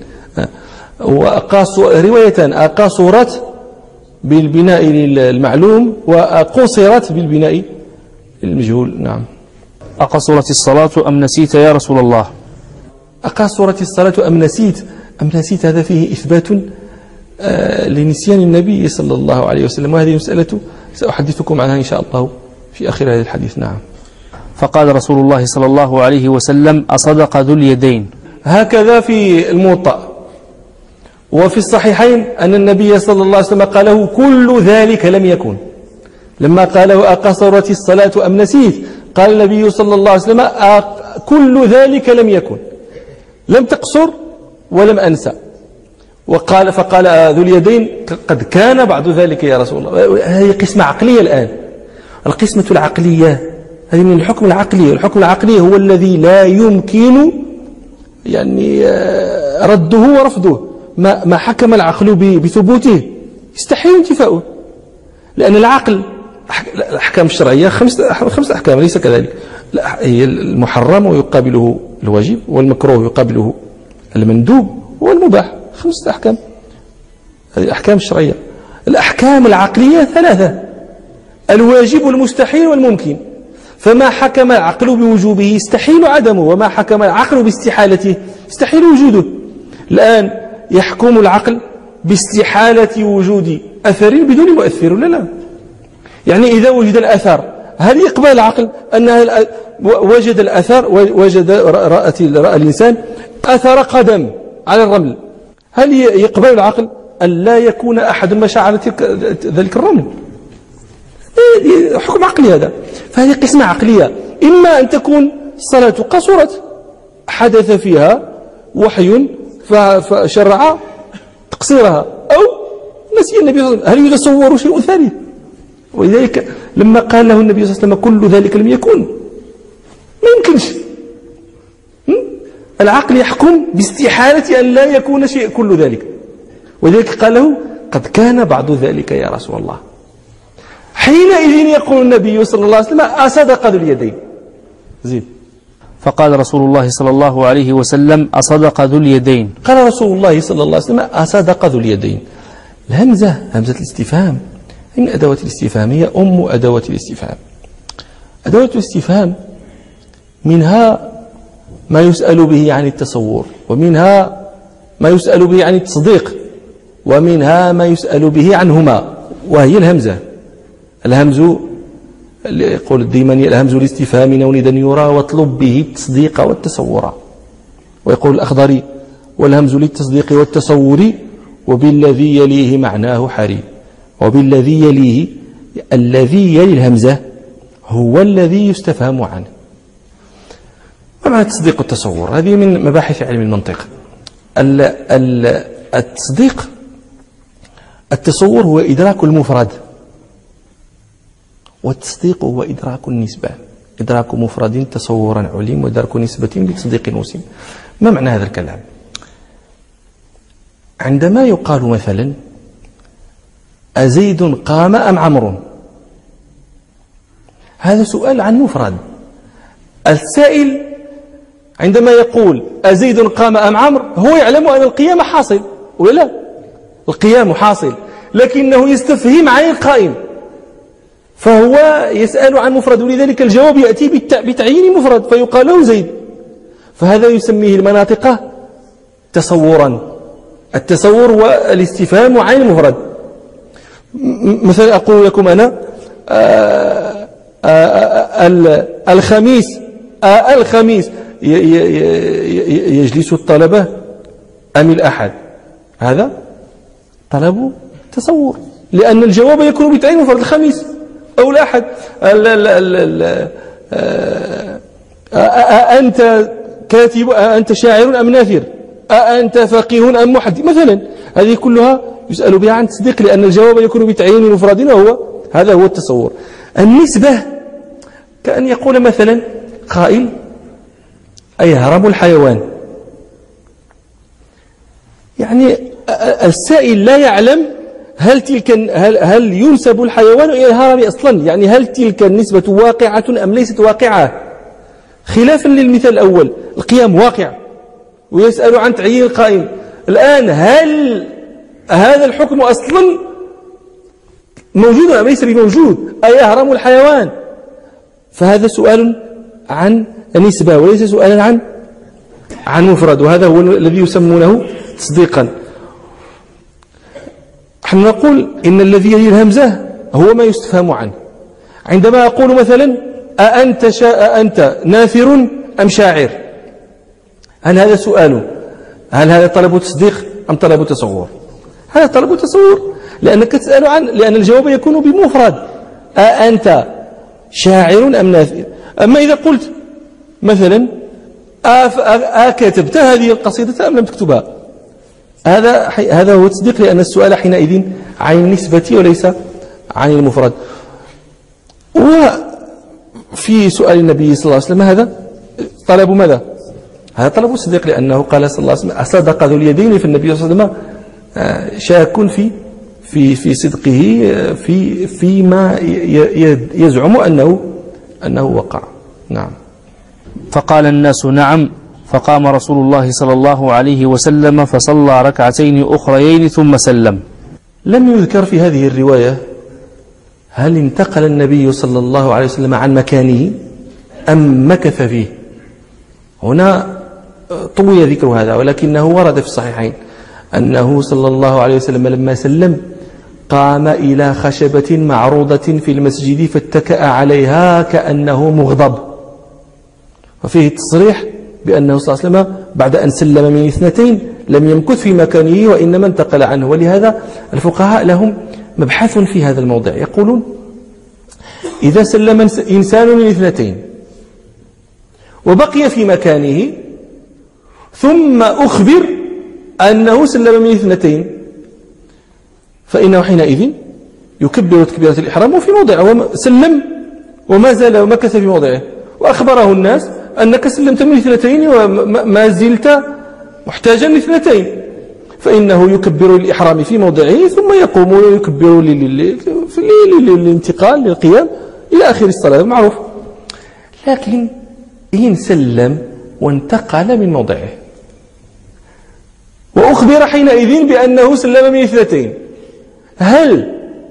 روايتان: أقصرت بالبناء المعلوم وقصرت بالبناء المجهول. نعم. أقصرت الصلاة أم نسيت يا رسول الله؟ أقصرت الصلاة أم نسيت هذا فيه إثبات لنسيان النبي صلى الله عليه وسلم، وهذه مسألة سأحدثكم عنها إن شاء الله في آخر هذا الحديث. نعم. فقال رسول الله صلى الله عليه وسلم: أصدق ذو اليدين. هكذا في الموطأ. وفي الصحيحين أن النبي صلى الله عليه وسلم قال له: كل ذلك لم يكن. لما قال له: أقصرت الصلاة أم نسيت، قال النبي صلى الله عليه وسلم: كل ذلك لم يكن، لم تقصر ولم أنسى. فقال ذو اليدين: قد كان بعض ذلك يا رسول الله. هذه قسمة عقلية الآن. القسمة العقلية هذه من الحكم العقلي. الحكم العقلي هو الذي لا يمكن رده ورفضه. ما حكم العقل بثبوته يستحيل انتفاؤه، لأن العقل الأحكام الشرعية خمسة أحكام، ليس كذلك. هي المحرم ويقابله الواجب، والمكروه يقابله المندوب، والمباح. 5 أحكام. هذه الأحكام الشرعية. الأحكام العقلية 3: الواجب والمستحيل والممكن. فما حكم العقل بوجوبه يستحيل عدمه، وما حكم العقل باستحالته يستحيل وجوده. الآن يحكم العقل باستحالة وجود أثر بدون مؤثر، لا. يعني إذا وجد الأثر، هل يقبل العقل أن وجد الأثر، وجد رأى الإنسان أثر قدم على الرمل، هل يقبل العقل أن لا يكون أحد مشى على ذلك الرمل؟ حكم عقلي هذا. فهذه قسمة عقلية. إما أن تكون الصلاة قصرت، حدث فيها وحي فشرع تقصيرها، أو نسي النبي صلى الله عليه وسلم. هل يتصور شيء ثالث؟ ولذلك لما قال له النبي صلى الله عليه وسلم: كل ذلك لم يكن، ما يمكنش. العقل يحكم باستحالة أن لا يكون شيء كل ذلك، ولذلك قال له: قد كان بعض ذلك يا رسول الله. حينئذ يقول النبي صلى الله عليه وسلم: أصدق ذو اليدين. زيد. فقال رسول الله صلى الله عليه وسلم: أصدق ذو اليدين. قال رسول الله صلى الله عليه وسلم: أصدق ذو اليدين. الهمزة، همزة الاستفهام، من أدوات الاستفهام، هي أم أدوات الاستفهام. أدوات الاستفهام منها ما يسأل به عن التصور، ومنها ما يسأل به عن التصديق، ومنها ما يسأل به عنهما، وهي الهمزة. الهمز يقول الديماني: الهمز الاستفهام نوندا يرى واطلب به التصديق والتصور. ويقول الأخضري: والهمز للتصديق والتصور وبالذي يليه معناه حري. وبالذي يليه، الذي يلي الهمزة هو الذي يستفهم عنه. ما معنى التصديق والتصور؟ هذه من مباحث علم المنطق. التصديق، التصور هو إدراك المفرد، والتصديق هو إدراك النسبة. إدراك مفرد تصورا علم، وإدراك نسبة بتصديق وسم. ما معنى هذا الكلام؟ عندما يقال مثلا: أزيد قام أم عمرو؟ هذا سؤال عن مفرد. السائل عندما يقول أزيد قام أم عمرو هو يعلم أن القيام حاصل ولا لا؟ القيام حاصل، لكنه يستفهم عن القائم، فهو يسأل عن مفرد، ولذلك الجواب يأتي بتعيين مفرد فيقال له زيد. فهذا يسميه المناطق تصورا. التصور والاستفهام عن المفرد. مثلا أقول لكم أنا الخميس يجلس الطلبة أم الأحد؟ هذا طلب تصور. لأن الجواب يكون بتعيين مفرد الخميس أو الأحد. أنت كاتب، أنت شاعر أم ناثر، أنت فقيه أم محدث مثلا، هذه كلها يسأل بها عن تصديق، لأن الجواب يكون بتعيين مفرد، وهو هذا هو التصور. النسبة كأن يقول مثلا قائل: أيهرم الحيوان؟ يعني السائل لا يعلم هل ينسب الحيوان إلى الهرم أصلا، يعني هل تلك النسبة واقعة أم ليست واقعة، خلافا للمثال الأول القيام واقع، ويسأل عن تعيين القائم. الآن هل هذا الحكم أصلا موجود أم ليس بموجود؟ أيهرم الحيوان؟ فهذا سؤال عن النسبة وليس سؤالا عن مفرد، وهذا هو الذي يسمونه تصديقا. نحن نقول إن الذي يلي الهمزة هو ما يستفهم عنه. عندما أقول مثلا: أأنت ناثر أم شاعر؟ هل هذا سؤال؟ هل هذا طلب تصديق أم طلب تصور؟ هذا طلب تصور، لأنك تسأل لأن الجواب يكون بمفرد: أأنت شاعر أم ناثر؟ أما إذا قلت مثلا: أكتبت هذه القصيدة أم لم تكتبها؟ هذا هو التصديق، لأن السؤال حينئذ عن النسبة وليس عن المفرد. وفي سؤال النبي صلى الله عليه وسلم هذا طلب ماذا؟ هذا طلب الصديق، لأنه قال صلى الله عليه وسلم: أصدق ذو اليدين. في النبي صلى الله عليه وسلم شاك في صدقه فيما يزعم أنه وقع. نعم. فقال الناس: نعم. فقام رسول الله صلى الله عليه وسلم فصلى ركعتين أخريين ثم سلم. لم يذكر في هذه الرواية هل انتقل النبي صلى الله عليه وسلم عن مكانه أم مكث فيه. هنا طوي ذكر هذا، ولكنه ورد في الصحيحين أنه صلى الله عليه وسلم لما سلم قام إلى خشبة معروضة في المسجد فاتكأ عليها كأنه مغضب، وفيه التصريح بأنه صلى الله عليه وسلم بعد أن سلم من اثنتين لم يمكث في مكانه وإنما انتقل عنه. ولهذا الفقهاء لهم مبحث في هذا الموضع، يقولون: إذا سلم إنسان من اثنتين وبقي في مكانه ثم أخبر أنه سلم من اثنتين، فإنه حينئذ يكبر تكبيرة الإحرام وفي موضعه، سلم وما زال ومكث في موضعه، وأخبره الناس أنك سلمت من اثنتين وما زلت محتاجا لاثنتين، فإنه يكبر الإحرام في موضعه ثم يقوم ويكبر للانتقال للقيام إلى آخر الصلاة معروف. لكن إن سلم وانتقل من موضعه وأخبر حينئذ بأنه سلم من اثنتين، هل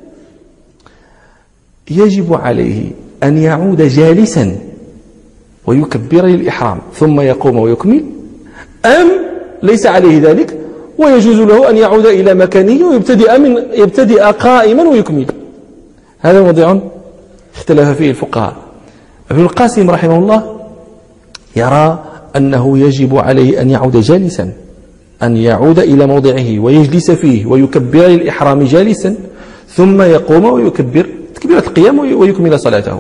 يجب عليه أن يعود جالسا ويكبر للإحرام ثم يقوم ويكمل، أم ليس عليه ذلك ويجوز له أن يعود إلى مكانه ويبتدئ قائما ويكمل؟ هذا موضوع اختلف فيه الفقهاء. ابن القاسم رحمه الله يرى أنه يجب عليه أن يعود جالسا، أن يعود إلى موضعه ويجلس فيه ويكبر للإحرام جالسا ثم يقوم ويكبر تكبيرة القيام ويكمل صلاته.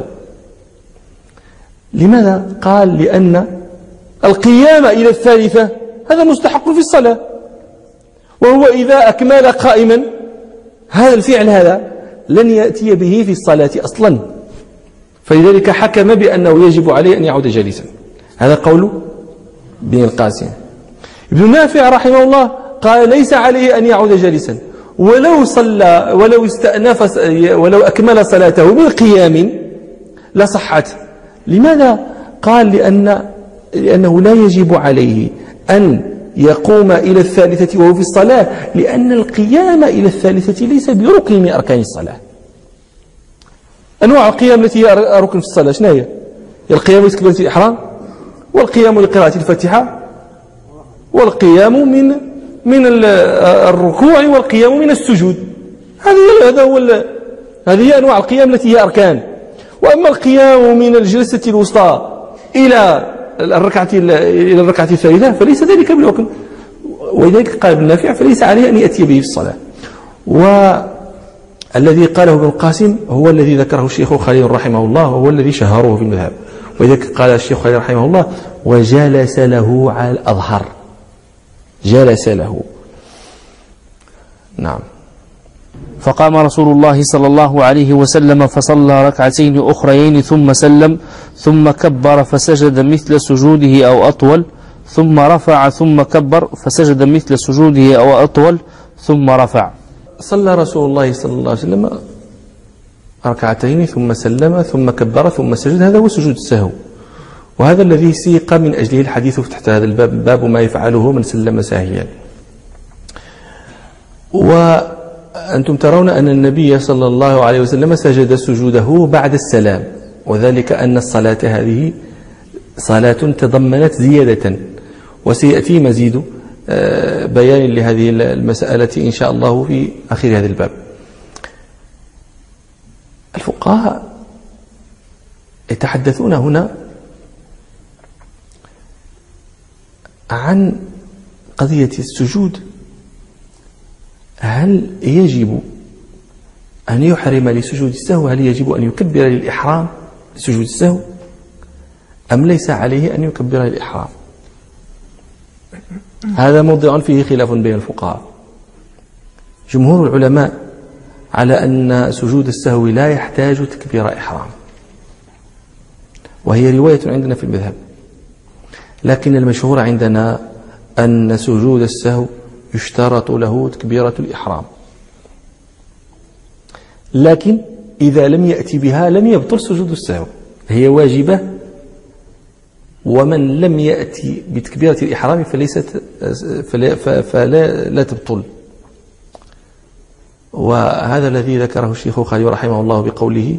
لماذا؟ قال: لأن القيام إلى الثالثة هذا مستحق في الصلاة، وهو إذا أكمل قائما هذا الفعل هذا لن يأتي به في الصلاة أصلا، فلذلك حكم بأنه يجب عليه أن يعود جالسا. هذا قول ابن القاسم. ابن نافع رحمه الله قال: ليس عليه أن يعود جالسا، ولو صلى ولو استأنف ولو أكمل صلاته بقيام لصحت. لماذا؟ قال: لأنه لا يجب عليه أن يقوم إلى الثالثة وهو في الصلاة، لأن القيام إلى الثالثة ليس بركن من أركان الصلاة. أنواع القيام التي هي ركن في الصلاة شنو هي؟ القيام لتكبيرة الإحرام، والقيام لقراءة الفاتحة، والقيام من الركوع، والقيام من السجود. هذه هي أنواع القيام التي هي أركان. وأما القيام من الجلسة الوسطى إلى الركعة الثالثة فليس ذلك بركن، ولذلك قال ابن نافع: فليس عليه أن يأتي به في الصلاة. الذي قاله ابن القاسم هو الذي ذكره الشيخ خليل رحمه الله، وهو الذي شهره في المذهب. ولذلك قال الشيخ خليل رحمه الله: وجلس له على الأظهر، جلس له. نعم. فقام رسول الله صلى الله عليه وسلم فصلى ركعتين أخريين ثم سلم، ثم كبر فسجد مثل سجوده أو أطول، ثم رفع ثم كبر فسجد مثل سجوده أو أطول، ثم رفع. صلى رسول الله صلى الله عليه وسلم ركعتين ثم سلم ثم كبر ثم سجد، هذا هو سجود السهو، وهذا الذي سيق من أجله الحديث تحت هذا الباب، باب ما يفعله من سلم ساهيا. وأنتم ترون أن النبي صلى الله عليه وسلم سجد سجوده بعد السلام، وذلك أن الصلاة هذه صلاة تضمنت زيادة، وسيأتي مزيد بيان لهذه المسألة إن شاء الله في آخر هذا الباب. الفقهاء يتحدثون هنا عن قضية السجود، هل يجب أن يحرم لسجود السهو، هل يجب أن يكبر للإحرام لسجود السهو أم ليس عليه أن يكبر للإحرام؟ هذا موضع فيه خلاف بين الفقهاء. جمهور العلماء على أن سجود السهو لا يحتاج تكبير إحرام، وهي رواية عندنا في المذهب، لكن المشهور عندنا أن سجود السهو يشترط له تكبيرة الإحرام، لكن إذا لم يأتي بها لم يبطل سجود السهو، هي واجبة، ومن لم يأتي بتكبيرة الإحرام فلا تبطل. وهذا الذي ذكره الشيخ خليل رحمه الله بقوله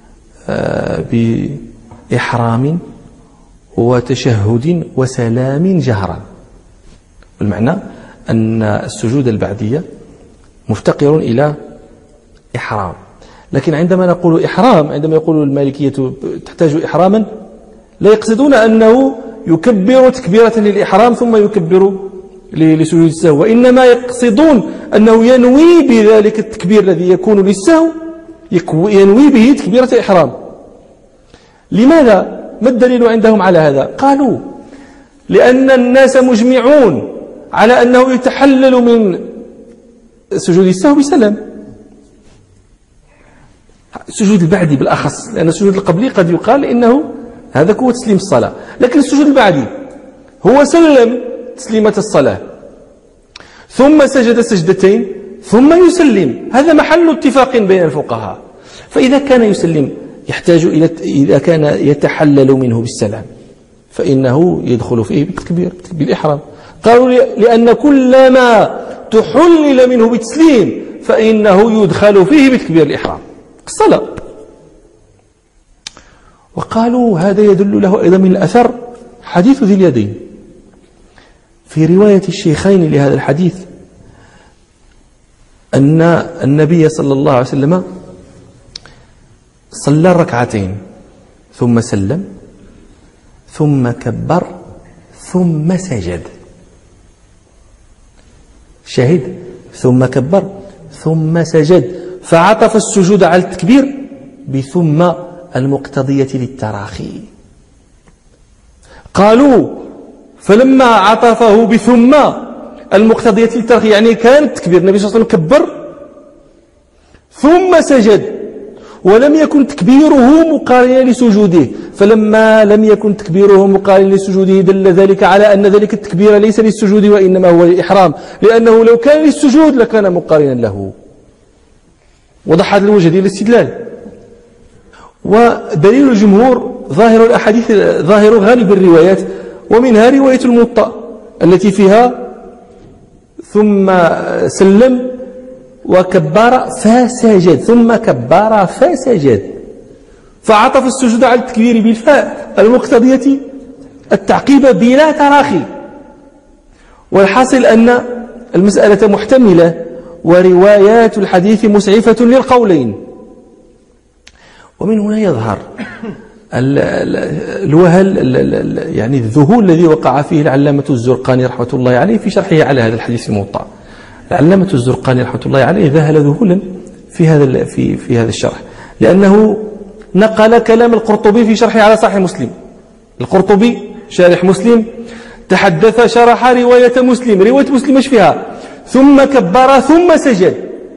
بإحرام وتشهد وسلام جهرا، والمعنى أن السجود البعدية مفتقر إلى إحرام. لكن عندما نقول إحرام، عندما يقول المالكية تحتاج إحراما، لا يقصدون أنه يكبر تكبيرة للإحرام ثم يكبر لسجود السهو، وإنما يقصدون أنه ينوي بذلك التكبير الذي يكون للسهو، ينوي به تكبيرة الإحرام. لماذا؟ ما الدليل عندهم على هذا؟ قالوا لأن الناس مجمعون على أنه يتحلل من سجود السهو بسلام، السجود البعدي بالأخص، لأن السجود القبلي قد يقال إنه هذا هو تسليم الصلاة، لكن السجود البعدي هو سلم تسليمة الصلاة ثم سجد سجدتين ثم يسلم، هذا محل اتفاق بين الفقهاء. فإذا كان يسلم يحتاج إذا كان يتحلل منه بالسلام فإنه يدخل فيه بالتكبير بالإحرام. قالوا لأن كل ما تحلل منه بتسليم فإنه يدخل فيه بتكبير الإحرام الصلاة. وقالوا هذا يدل له أيضا من الأثر حديث ذي اليدين، في رواية الشيخين لهذا الحديث أن النبي صلى الله عليه وسلم صلى ركعتين ثم سلم ثم كبر ثم سجد، شاهد، ثم كبر ثم سجد، فعطف السجود على التكبير بثم المقتضية للتراخي. قالوا فلما عطفه بثم المقتضية للتراخي يعني كان التكبير النبي صلى الله عليه وسلم كبر ثم سجد، ولم يكن تكبيره مقارنا لسجوده، فلما لم يكن تكبيره مقارنا لسجوده دل ذلك على أن ذلك التكبير ليس للسجود وإنما هو للإحرام، لأنه لو كان للسجود لكان مقارنا له. وضح هذا الوجه ديال الاستدلال. ودليل الجمهور ظاهر الأحاديث، ظاهر غالب الروايات، ومنها رواية الموطأ التي فيها ثم سلم وكبر فسجد ثم كبر فسجد، فعطف السجود على التكبير بالفاء المقتضية التعقيب بلا تراخي. والحاصل أن المسألة محتملة، وروايات الحديث مسعفة للقولين. ومن هنا يظهر الوهل، يعني الذهول الذي وقع فيه العلامة الزرقاني رحمة الله عليه في شرحه على هذا الحديث الموطأ. العلامة الزرقاني رحمة الله عليه ذهل ذهولا في هذا الشرح، لأنه نقل كلام القرطبي في شرحه على صحيح مسلم. القرطبي شارح مسلم تحدث شرح رواية مسلم، رواية مسلم ايش فيها؟ ثم كبر ثم سجد،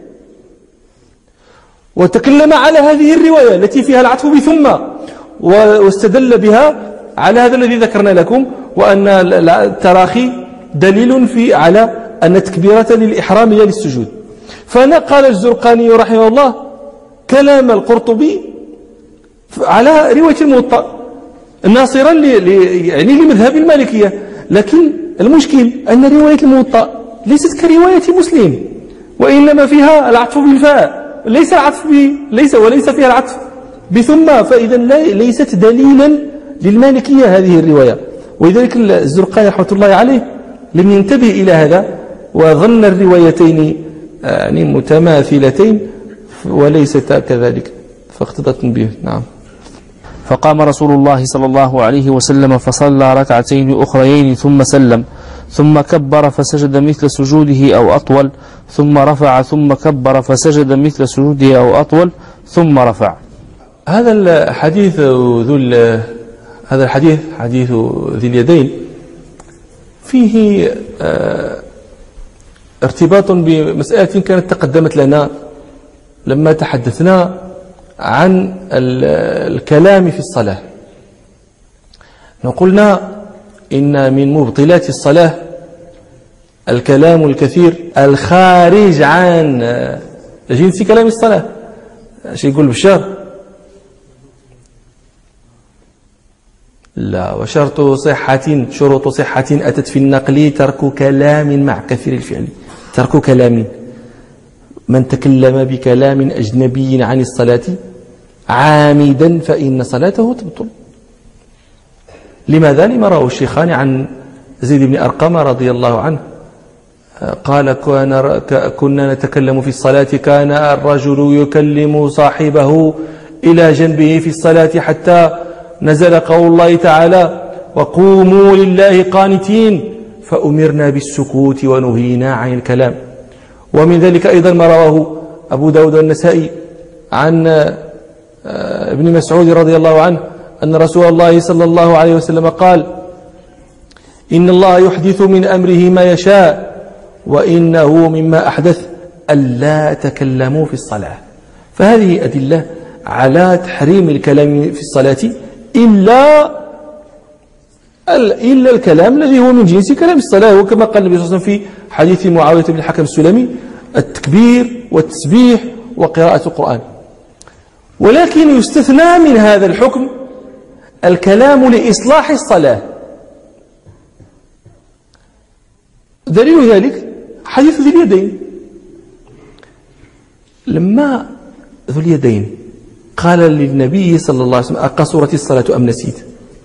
وتكلم على هذه الرواية التي فيها العطف بثم، واستدل بها على هذا الذي ذكرنا لكم، وأن التراخي دليل على أن التكبيرة للإحرام هي للسجود. فنقل الزرقاني رحمه الله كلام القرطبي على رواية الموطأ ناصرا يعني لمذهب المالكية، لكن المشكل أن رواية الموطأ ليست كرواية مسلم، وإنما فيها العطف بالفاء، وليس فيها العطف بثم، فإذا ليست دليلا للمالكية هذه الرواية. ولذلك الزرقاني رحمة الله عليه لم ينتبه إلى هذا، وظن الروايتين يعني متماثلتين وليستا كذلك، فاقتضى التنبيه. نعم. فقام رسول الله صلى الله عليه وسلم فصلى ركعتين أخريين ثم سلم، ثم كبر فسجد مثل سجوده أو أطول، ثم رفع، ثم كبر فسجد مثل سجوده أو أطول، ثم رفع. هذا الحديث حديث ذي اليدين فيه ارتباط بمسألة كانت تقدمت لنا لما تحدثنا عن الكلام في الصلاة. قلنا إن من مبطلات الصلاة الكلام الكثير الخارج عن جنس كلام الصلاة. شو يقول بشار؟ لا، وشرط صحة أتت في النقل ترك كلام مع كثير الفعل. ترك كلام، من تكلم بكلام أجنبي عن الصلاة عامدا فإن صلاته تبطل. لماذا؟ لما رواه الشيخان عن زيد بن أرقم رضي الله عنه قال كنا نتكلم في الصلاة، كان الرجل يكلم صاحبه إلى جنبه في الصلاة حتى نزل قول الله تعالى وقوموا لله قانتين، فأمرنا بالسكوت ونهينا عن الكلام. ومن ذلك أيضا ما رواه أبو داود والنسائي عن ابن مسعود رضي الله عنه أن رسول الله صلى الله عليه وسلم قال إن الله يحدث من أمره ما يشاء، وإنه مما أحدث ألا تكلموا في الصلاة. فهذه أدلة على تحريم الكلام في الصلاة إلا الكلام الذي هو من جنس كلام الصلاة، وكما قال النبي صلى الله عليه وسلم في حديث معاوية بن الحكم السلمي التكبير والتسبيح وقراءة القرآن. ولكن يستثنى من هذا الحكم الكلام لإصلاح الصلاة. دليل ذلك حديث ذي اليدين، لما ذو اليدين قال للنبي صلى الله عليه وسلم أقصرت الصلاة أم نسيت؟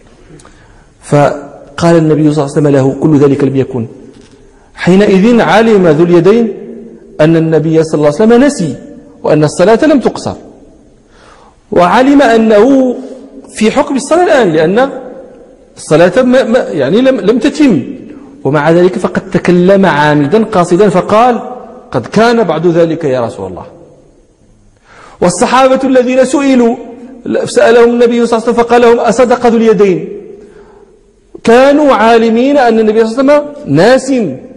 فقال النبي صلى الله عليه وسلم له كل ذلك لم يكن. حينئذ علم ذو اليدين أن النبي صلى الله عليه وسلم نسي وأن الصلاة لم تقصر، وعلم أنه في حكم الصلاة الآن لأن الصلاة يعني لم تتم، ومع ذلك فقد تكلم عامدا قاصدا فقال قد كان بعد ذلك يا رسول الله. والصحابة الذين سألهم النبي صلى الله عليه وسلم فقال لهم أصدق ذو اليدين، كانوا عالمين أن النبي صلى الله عليه وسلم ناس،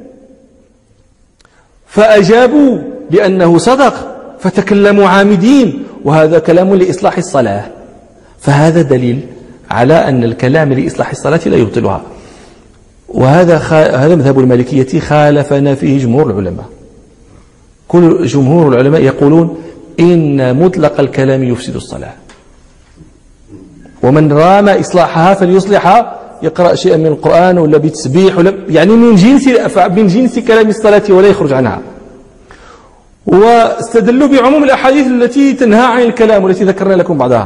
فأجابوا بأنه صدق فتكلموا عامدين، وهذا كلام لإصلاح الصلاة. فهذا دليل على أن الكلام لإصلاح الصلاة لا يبطلها، وهذا مذهب المالكية خالفنا فيه جمهور العلماء. كل جمهور العلماء يقولون إن مطلق الكلام يفسد الصلاة، ومن رام إصلاحها فليصلحها، يقرأ شيئا من القرآن ولا بتسبيح ولا يعني من جنس كلام الصلاة ولا يخرج عنها. واستدلوا بعموم الأحاديث التي تنهى عن الكلام والتي ذكرنا لكم بعضها،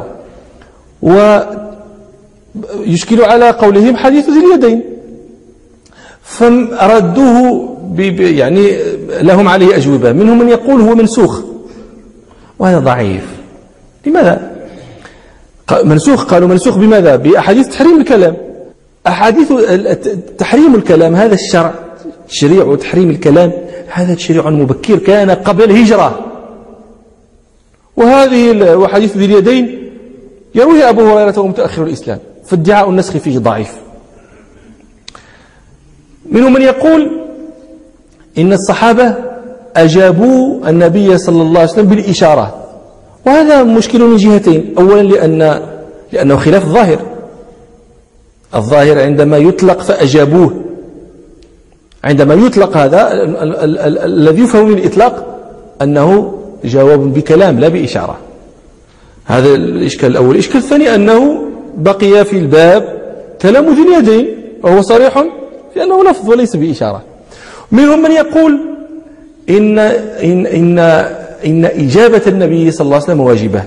ويشكل على قولهم حديث ذي اليدين، فردوه يعني لهم عليه أجوبة. منهم من يقول هو منسوخ، وهذا ضعيف. لماذا منسوخ؟ قالوا منسوخ بماذا؟ بأحاديث تحريم الكلام. أحاديث تحريم الكلام هذا الشرع، تشريع تحريم الكلام هذا تشريع مبكر كان قبل الهجرة، وحديث ذي اليدين يرويه أبو هريرة ومتأخر الإسلام، فادعاء النسخ فيه ضعيف. منهم من يقول إن الصحابة أجابوا النبي صلى الله عليه وسلم بالإشارة، وهذا مشكل من جهتين. أولا لأنه خلاف الظاهر عندما يطلق فأجابوه، عندما يطلق هذا الذي يفهم من الإطلاق أنه جواب بكلام لا بإشارة. هذا الإشكال الأول. الإشكال الثاني أنه بقي في الباب كلام ذي اليدين، وهو صريح في أنه لفظ وليس بإشارة. منهم من يقول إن إجابة النبي صلى الله عليه وسلم واجبة.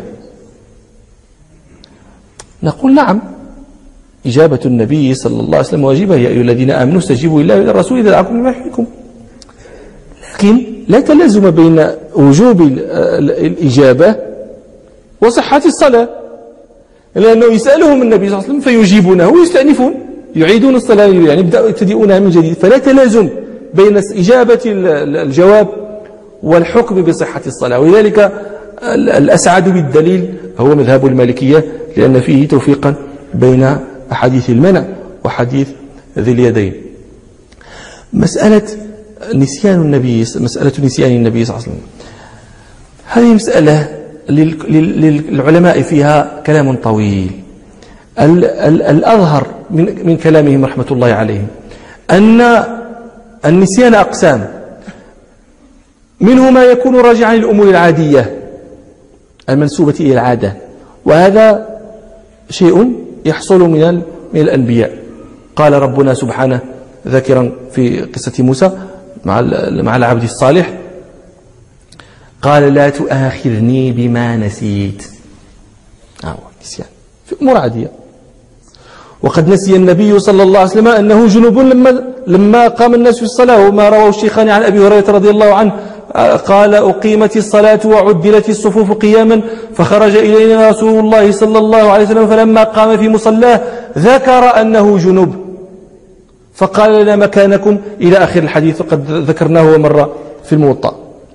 نقول نعم، إجابة النبي صلى الله عليه وسلم واجبة. يا أيها الذين آمنوا استجيبوا لله وللرسول إذا دعاكم لما يحييكم. لكن لا تلازم بين وجوب الإجابة وصحة الصلاة، لأنه يسألهم النبي صلى الله عليه وسلم فيجيبونه ويستأنفون، يعيدون الصلاة، يعني يبتدئونها من جديد. فلا تلازم بين إجابة الجواب والحكم بصحة الصلاة. ولذلك الأسعد بالدليل هو مذهب المالكية، لأن فيه توفيقا بين أحاديث المنع وحديث ذي اليدين. مسألة نسيان النبي صلى الله عليه وسلم، هذه مسألة للعلماء فيها كلام طويل. الأظهر من كلامهم رحمة الله عليهم أن النسيان أقسام، منه ما يكون راجعا للأمور العادية المنسوبة إلى العادة، وهذا شيء يحصل من الأنبياء. قال ربنا سبحانه ذاكرا في قصة موسى مع العبد الصالح، قال لا تؤاخذني بما نسيت. نسيان في أمور عادية. وقد نسي النبي صلى الله عليه وسلم أنه جنوب لما قام الناس في الصلاة، وما رواه الشيخان عن أبي هريرة رضي الله عنه قال أقيمت الصلاة وعدلت الصفوف قياما فخرج إلينا رسول الله صلى الله عليه وسلم فلما قام في مصلاه ذكر أنه جنوب فقال لنا مكانكم إلى آخر الحديث، وقد ذكرناه ومر في الموطأ.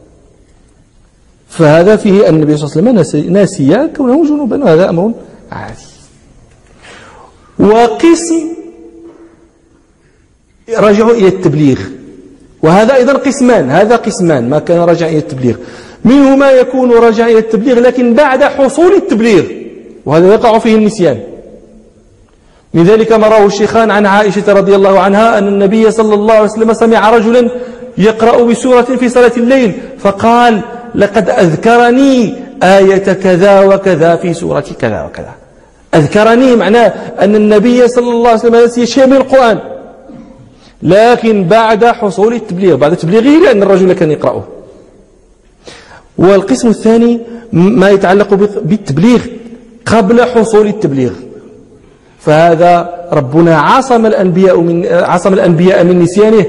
فهذا فيه أن النبي صلى الله عليه وسلم ناسي كونه جنوبا، وهذا أمر عادي. وقسم رجعوا إلى التبليغ، وهذا أيضا قسمان. هذا قسمان ما كان راجع إلى التبليغ، منه ما يكون راجع إلى التبليغ لكن بعد حصول التبليغ، وهذا يقع فيه النسيان. من ذلك ما رواه الشيخان عن عائشة رضي الله عنها أن النبي صلى الله عليه وسلم سمع رجلا يقرأ بسورة في صلاة الليل فقال لقد أذكرني آية كذا وكذا في سورة كذا وكذا. أذكرني معناه أن النبي صلى الله عليه وسلم نسي شيء من القرآن، لكن بعد حصول التبليغ، بعد تبليغه، لأن الرجل كان يقرأه. والقسم الثاني ما يتعلق بالتبليغ قبل حصول التبليغ، فهذا ربنا عصم الأنبياء من نسيانه،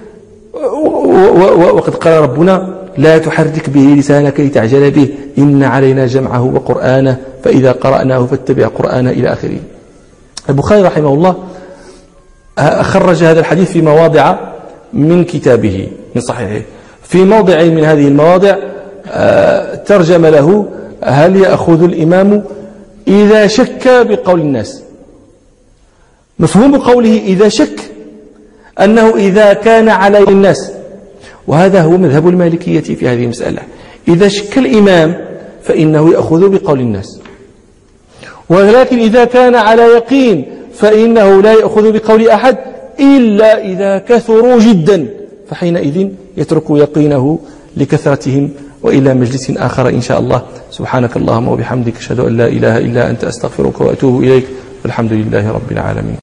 وقد قال ربنا لا تحرك به لسانك لتعجل به إن علينا جمعه وقرآنه فإذا قرأناه فاتبع قرآنه إلى آخره. البخاري رحمه الله خرج هذا الحديث في مواضع من كتابه من صحيحه. في موضع من هذه المواضع ترجم له هل يأخذ الإمام إذا شك بقول الناس. مفهوم قوله إذا شك أنه إذا كان على الناس، وهذا هو مذهب المالكية في هذه المسألة. إذا شك الإمام فإنه يأخذ بقول الناس، ولكن إذا كان على يقين فإنه لا يأخذ بقول أحد إلا إذا كثروا جدا، فحينئذ يترك يقينه لكثرتهم. وإلى مجلس آخر إن شاء الله. سبحانك اللهم وبحمدك أشهد أن لا إله إلا أنت أستغفرك وأتوب إليك، والحمد لله رب العالمين.